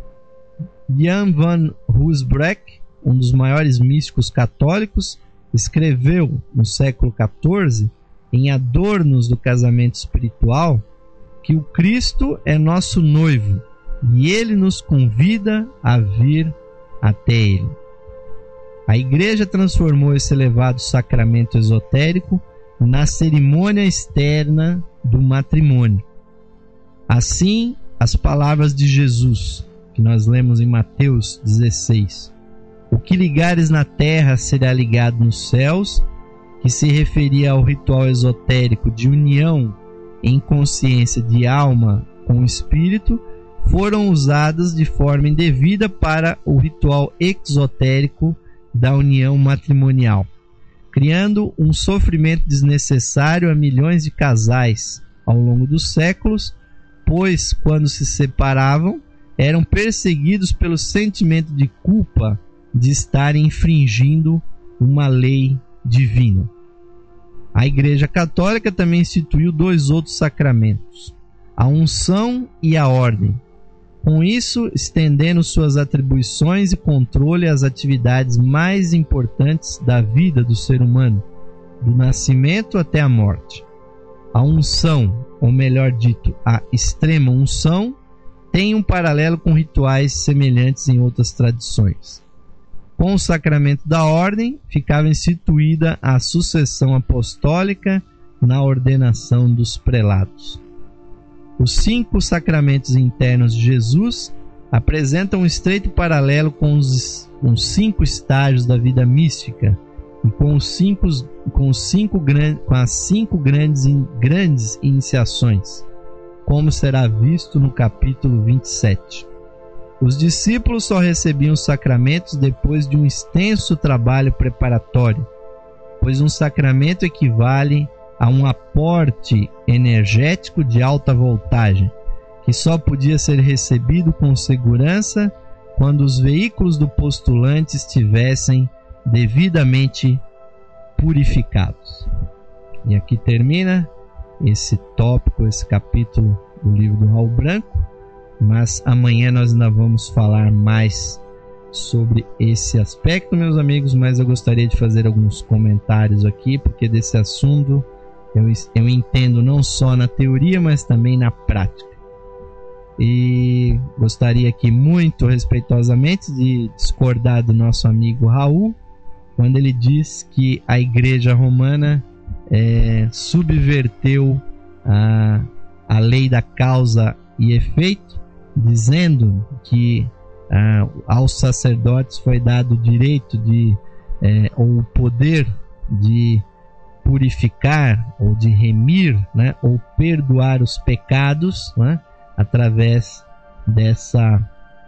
[SPEAKER 1] Jan van Ruysbroeck, um dos maiores místicos católicos, escreveu no século quatorze, em Adornos do Casamento Espiritual, que o Cristo é nosso noivo e ele nos convida a vir até ele. A Igreja transformou esse elevado sacramento esotérico na cerimônia externa do matrimônio. Assim, as palavras de Jesus, que nós lemos em Mateus dezesseis, o que ligares na terra será ligado nos céus, que se referia ao ritual esotérico de união em consciência de alma com o espírito, foram usadas de forma indevida para o ritual exotérico da união matrimonial, criando um sofrimento desnecessário a milhões de casais ao longo dos séculos, pois, quando se separavam, eram perseguidos pelo sentimento de culpa de estarem infringindo uma lei divina. A Igreja Católica também instituiu dois outros sacramentos, a unção e a ordem, com isso estendendo suas atribuições e controle às atividades mais importantes da vida do ser humano, do nascimento até a morte. A unção, ou melhor dito, a extrema unção, tem um paralelo com rituais semelhantes em outras tradições. Com o sacramento da ordem, ficava instituída a sucessão apostólica na ordenação dos prelados. Os cinco sacramentos internos de Jesus apresentam um estreito paralelo com os, com os cinco estágios da vida mística e com, os cinco, com, os cinco, com as cinco grandes, grandes iniciações, como será visto no capítulo vinte e sete. Os discípulos só recebiam os sacramentos depois de um extenso trabalho preparatório, pois um sacramento equivale a um aporte energético de alta voltagem, que só podia ser recebido com segurança quando os veículos do postulante estivessem devidamente purificados. E aqui termina esse tópico, esse capítulo do livro do Raul Branco, mas amanhã nós ainda vamos falar mais sobre esse aspecto, meus amigos, mas eu gostaria de fazer alguns comentários aqui, porque desse assunto eu, eu entendo não só na teoria, mas também na prática. E gostaria aqui muito respeitosamente de discordar do nosso amigo Raul, quando ele diz que a Igreja Romana é, subverteu a, a lei da causa e efeito, dizendo que ah, aos sacerdotes foi dado o direito de, eh, ou o poder de purificar ou de remir, né, ou perdoar os pecados, né, através dessa,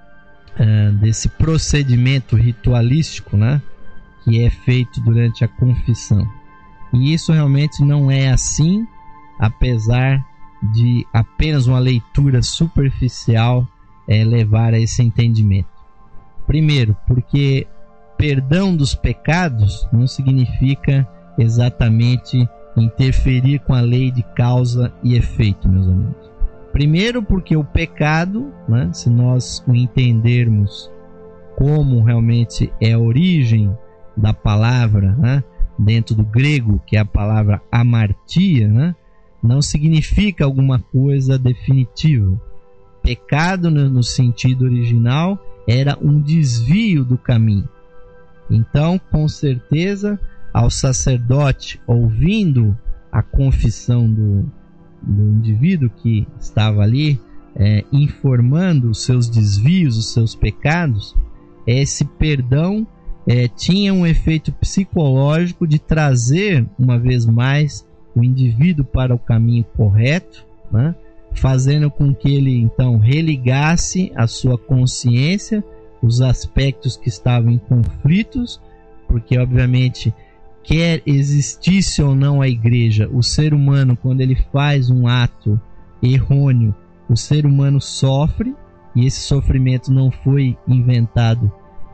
[SPEAKER 1] ah, desse procedimento ritualístico, né, que é feito durante a confissão. E isso realmente não é assim, apesar de apenas uma leitura superficial é, levar a esse entendimento. Primeiro, porque perdão dos pecados não significa exatamente interferir com a lei de causa e efeito, meus amigos. Primeiro, porque o pecado, né, se nós o entendermos como realmente é a origem da palavra, né, dentro do grego, que é a palavra amartia, né, não significa alguma coisa definitiva. Pecado, no sentido original, era um desvio do caminho. Então, com certeza, ao sacerdote, ouvindo a confissão do, do indivíduo que estava ali, é, informando os seus desvios, os seus pecados, esse perdão é, tinha um efeito psicológico de trazer, uma vez mais, o indivíduo para o caminho correto, né? Fazendo com que ele então religasse a sua consciência, os aspectos que estavam em conflitos, porque obviamente quer existisse ou não a igreja, o ser humano, quando ele faz um ato errôneo, o ser humano sofre, e esse sofrimento não foi inventado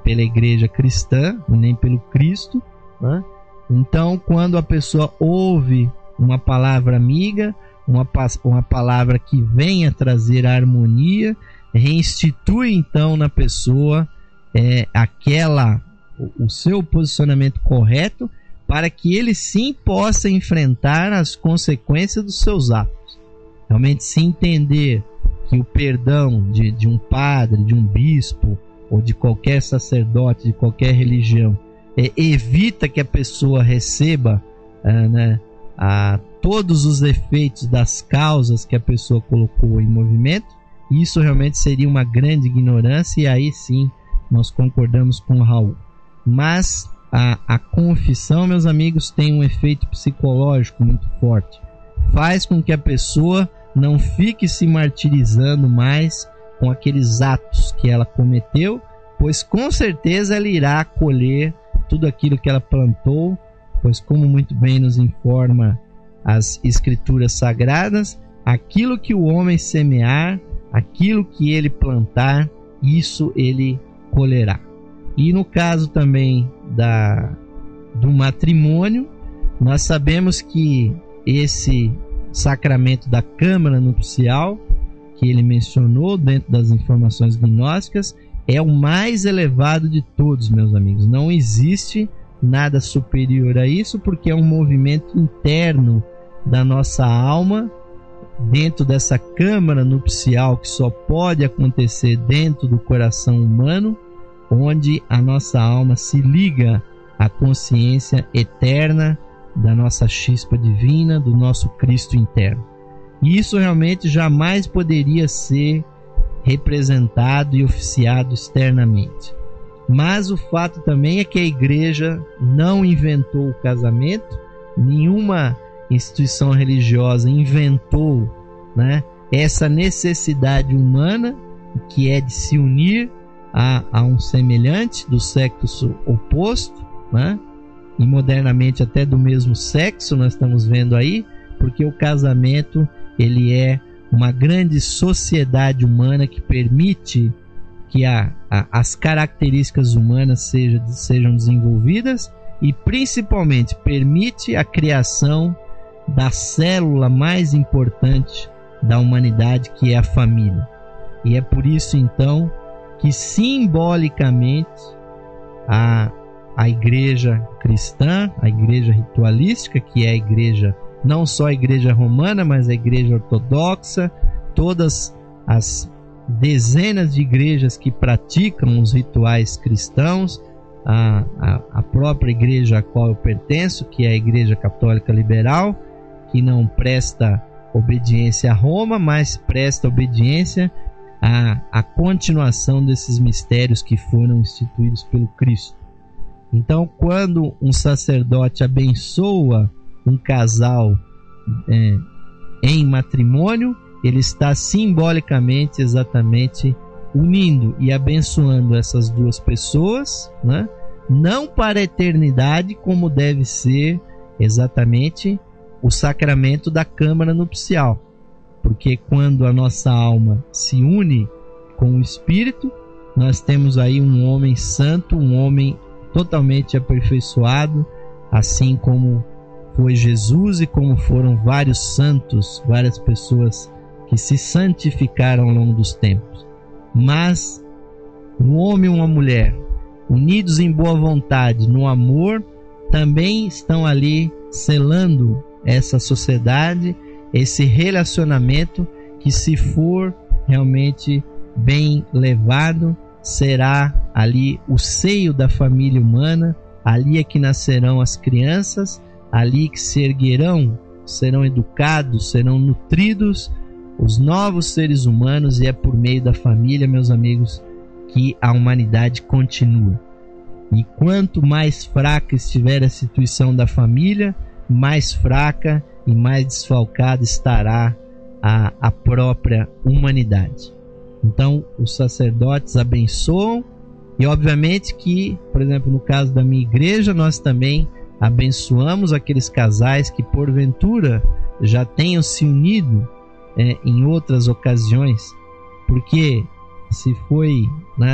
[SPEAKER 1] pela igreja cristã, nem pelo Cristo, né? Então, quando a pessoa ouve uma palavra amiga, uma, uma palavra que venha trazer a harmonia, reinstitui então na pessoa é, aquela, o, o seu posicionamento correto, para que ele sim possa enfrentar as consequências dos seus atos. Realmente se entender que o perdão de, de um padre, de um bispo, ou de qualquer sacerdote, de qualquer religião, é, evita que a pessoa receba é, né, a, todos os efeitos das causas que a pessoa colocou em movimento, isso realmente seria uma grande ignorância, e aí sim nós concordamos com o Raul. Mas a, a confissão, meus amigos, tem um efeito psicológico muito forte. Faz com que a pessoa não fique se martirizando mais com aqueles atos que ela cometeu, pois com certeza ela irá colher tudo aquilo que ela plantou, pois como muito bem nos informa as escrituras sagradas, aquilo que o homem semear, aquilo que ele plantar, isso ele colherá. E no caso também da, do matrimônio, nós sabemos que esse sacramento da câmara nupcial, que ele mencionou dentro das informações gnósticas, é o mais elevado de todos, meus amigos. Não existe nada superior a isso, porque é um movimento interno da nossa alma, dentro dessa câmara nupcial que só pode acontecer dentro do coração humano, onde a nossa alma se liga à consciência eterna da nossa chispa divina, do nosso Cristo interno. E isso realmente jamais poderia ser representado e oficiado externamente. Mas o fato também é que a igreja não inventou o casamento, nenhuma instituição religiosa inventou, né, essa necessidade humana que é de se unir a, a um semelhante do sexo oposto, né, e modernamente até do mesmo sexo, nós estamos vendo aí, porque o casamento ele é uma grande sociedade humana que permite que a, a, as características humanas seja, sejam desenvolvidas, e principalmente permite a criação da célula mais importante da humanidade, que é a família. E é por isso então que simbolicamente a, a igreja cristã, a igreja ritualística, que é a igreja, não só a igreja romana, mas a igreja ortodoxa, todas as dezenas de igrejas que praticam os rituais cristãos, a, a, a própria igreja a qual eu pertenço, que é a Igreja Católica Liberal, que não presta obediência a Roma, mas presta obediência à, à continuação desses mistérios que foram instituídos pelo Cristo. Então, quando um sacerdote abençoa um casal é, em matrimônio, ele está simbolicamente exatamente unindo e abençoando essas duas pessoas, né? Não para a eternidade, como deve ser exatamente o sacramento da câmara nupcial, porque quando a nossa alma se une com o Espírito, nós temos aí um homem santo, um homem totalmente aperfeiçoado, assim como foi Jesus e como foram vários santos, várias pessoas que se santificaram ao longo dos tempos. Mas um homem e uma mulher unidos em boa vontade, no amor, também estão ali selando essa sociedade, esse relacionamento que, se for realmente bem levado, será ali o seio da família humana, ali é que nascerão as crianças, ali que se erguerão, serão educados, serão nutridos os novos seres humanos, e é por meio da família, meus amigos, que a humanidade continua. E quanto mais fraca estiver a instituição da família, mais fraca e mais desfalcada estará a, a própria humanidade. Então, os sacerdotes abençoam, e obviamente que, por exemplo, no caso da minha igreja, nós também abençoamos aqueles casais que porventura já tenham se unido é, em outras ocasiões, porque se foi, né,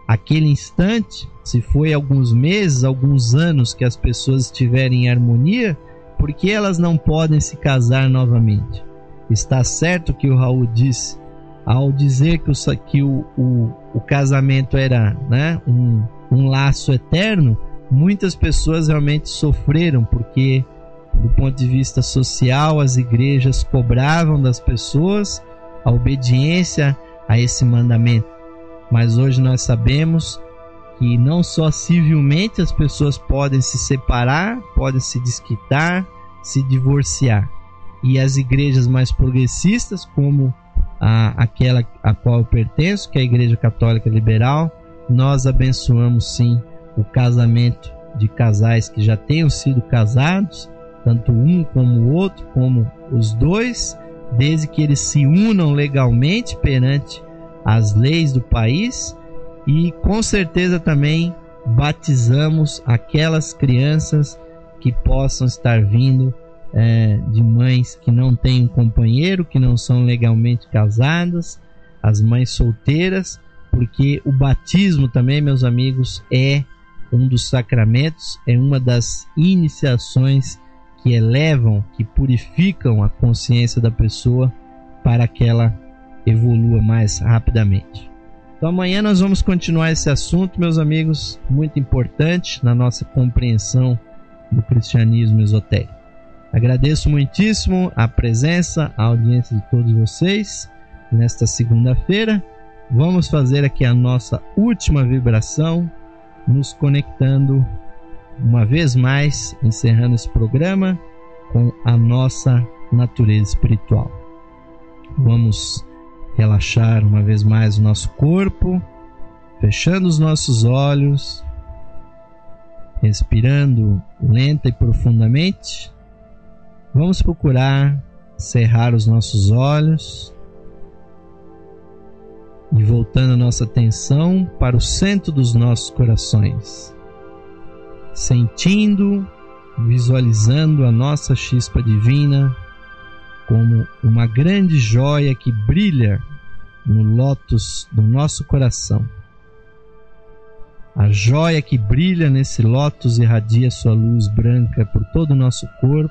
[SPEAKER 1] aquele instante, se foi alguns meses, alguns anos que as pessoas estiverem em harmonia, por que elas não podem se casar novamente? Está certo que o Raul disse, ao dizer que o, que o, o, o casamento era, né, um, um laço eterno, muitas pessoas realmente sofreram, porque do ponto de vista social as igrejas cobravam das pessoas a obediência a esse mandamento. Mas hoje nós sabemos que não só civilmente as pessoas podem se separar, podem se desquitar, se divorciar. E as igrejas mais progressistas, como a, aquela a qual eu pertenço, que é a Igreja Católica Liberal, nós abençoamos sim o casamento de casais que já tenham sido casados, tanto um como o outro, como os dois, desde que eles se unam legalmente perante as leis do país, e com certeza também batizamos aquelas crianças que possam estar vindo é, de mães que não têm um companheiro, que não são legalmente casadas, as mães solteiras, porque o batismo também, meus amigos, é um dos sacramentos, é uma das iniciações que elevam, que purificam a consciência da pessoa para que ela evolua mais rapidamente. Então amanhã nós vamos continuar esse assunto, meus amigos, muito importante na nossa compreensão do cristianismo esotérico. Agradeço muitíssimo a presença, a audiência de todos vocês nesta segunda-feira. Vamos fazer aqui a nossa última vibração, nos conectando uma vez mais, encerrando esse programa com a nossa natureza espiritual. Vamos relaxar uma vez mais o nosso corpo, fechando os nossos olhos, respirando lenta e profundamente. Vamos procurar cerrar os nossos olhos e voltando a nossa atenção para o centro dos nossos corações, sentindo, visualizando a nossa chispa divina como uma grande joia que brilha no lótus do nosso coração. A joia que brilha nesse lótus irradia sua luz branca por todo o nosso corpo.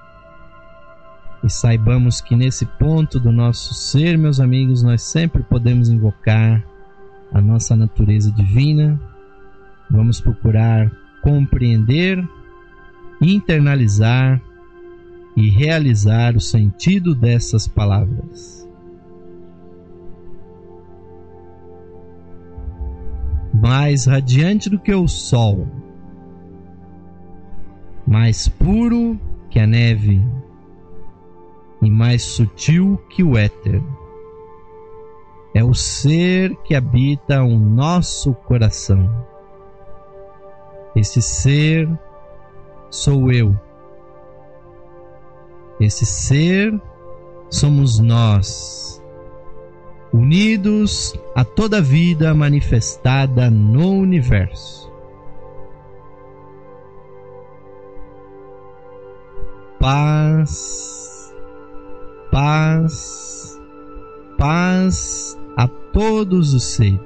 [SPEAKER 1] E saibamos que nesse ponto do nosso ser, meus amigos, nós sempre podemos invocar a nossa natureza divina. Vamos procurar compreender, internalizar e realizar o sentido dessas palavras. Mais radiante do que o sol, mais puro que a neve e mais sutil que o éter, é o ser que habita o nosso coração. Esse ser sou eu. Esse ser somos nós, unidos a toda a vida manifestada no universo. Paz, paz, paz a todos os seres.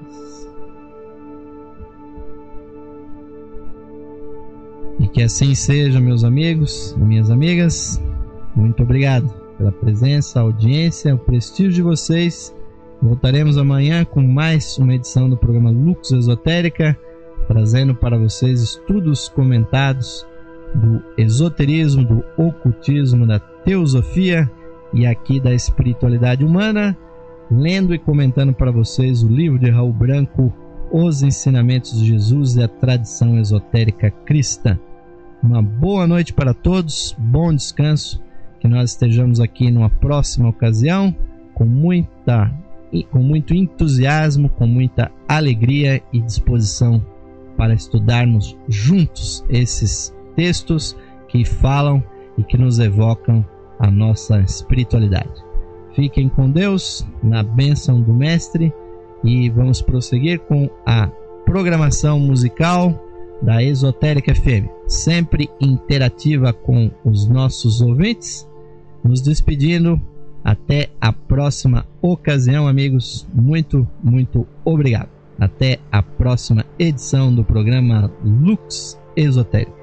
[SPEAKER 1] E que assim seja, meus amigos e minhas amigas. Muito obrigado pela presença, a audiência, o prestígio de vocês. Voltaremos amanhã com mais uma edição do programa Lux Esotérica, trazendo para vocês estudos comentados do esoterismo, do ocultismo, da teosofia e aqui da espiritualidade humana, lendo e comentando para vocês o livro de Raul Branco, Os Ensinamentos de Jesus e a Tradição Esotérica Cristã. Uma boa noite para todos, bom descanso, que nós estejamos aqui numa próxima ocasião com muita, com muito entusiasmo, com muita alegria e disposição para estudarmos juntos esses textos que falam e que nos evocam a nossa espiritualidade. Fiquem com Deus, na bênção do Mestre, e vamos prosseguir com a programação musical da Esotérica F M, sempre interativa com os nossos ouvintes. Nos despedindo, até a próxima ocasião, amigos. Muito, muito obrigado. Até a próxima edição do programa Lux Esotérico.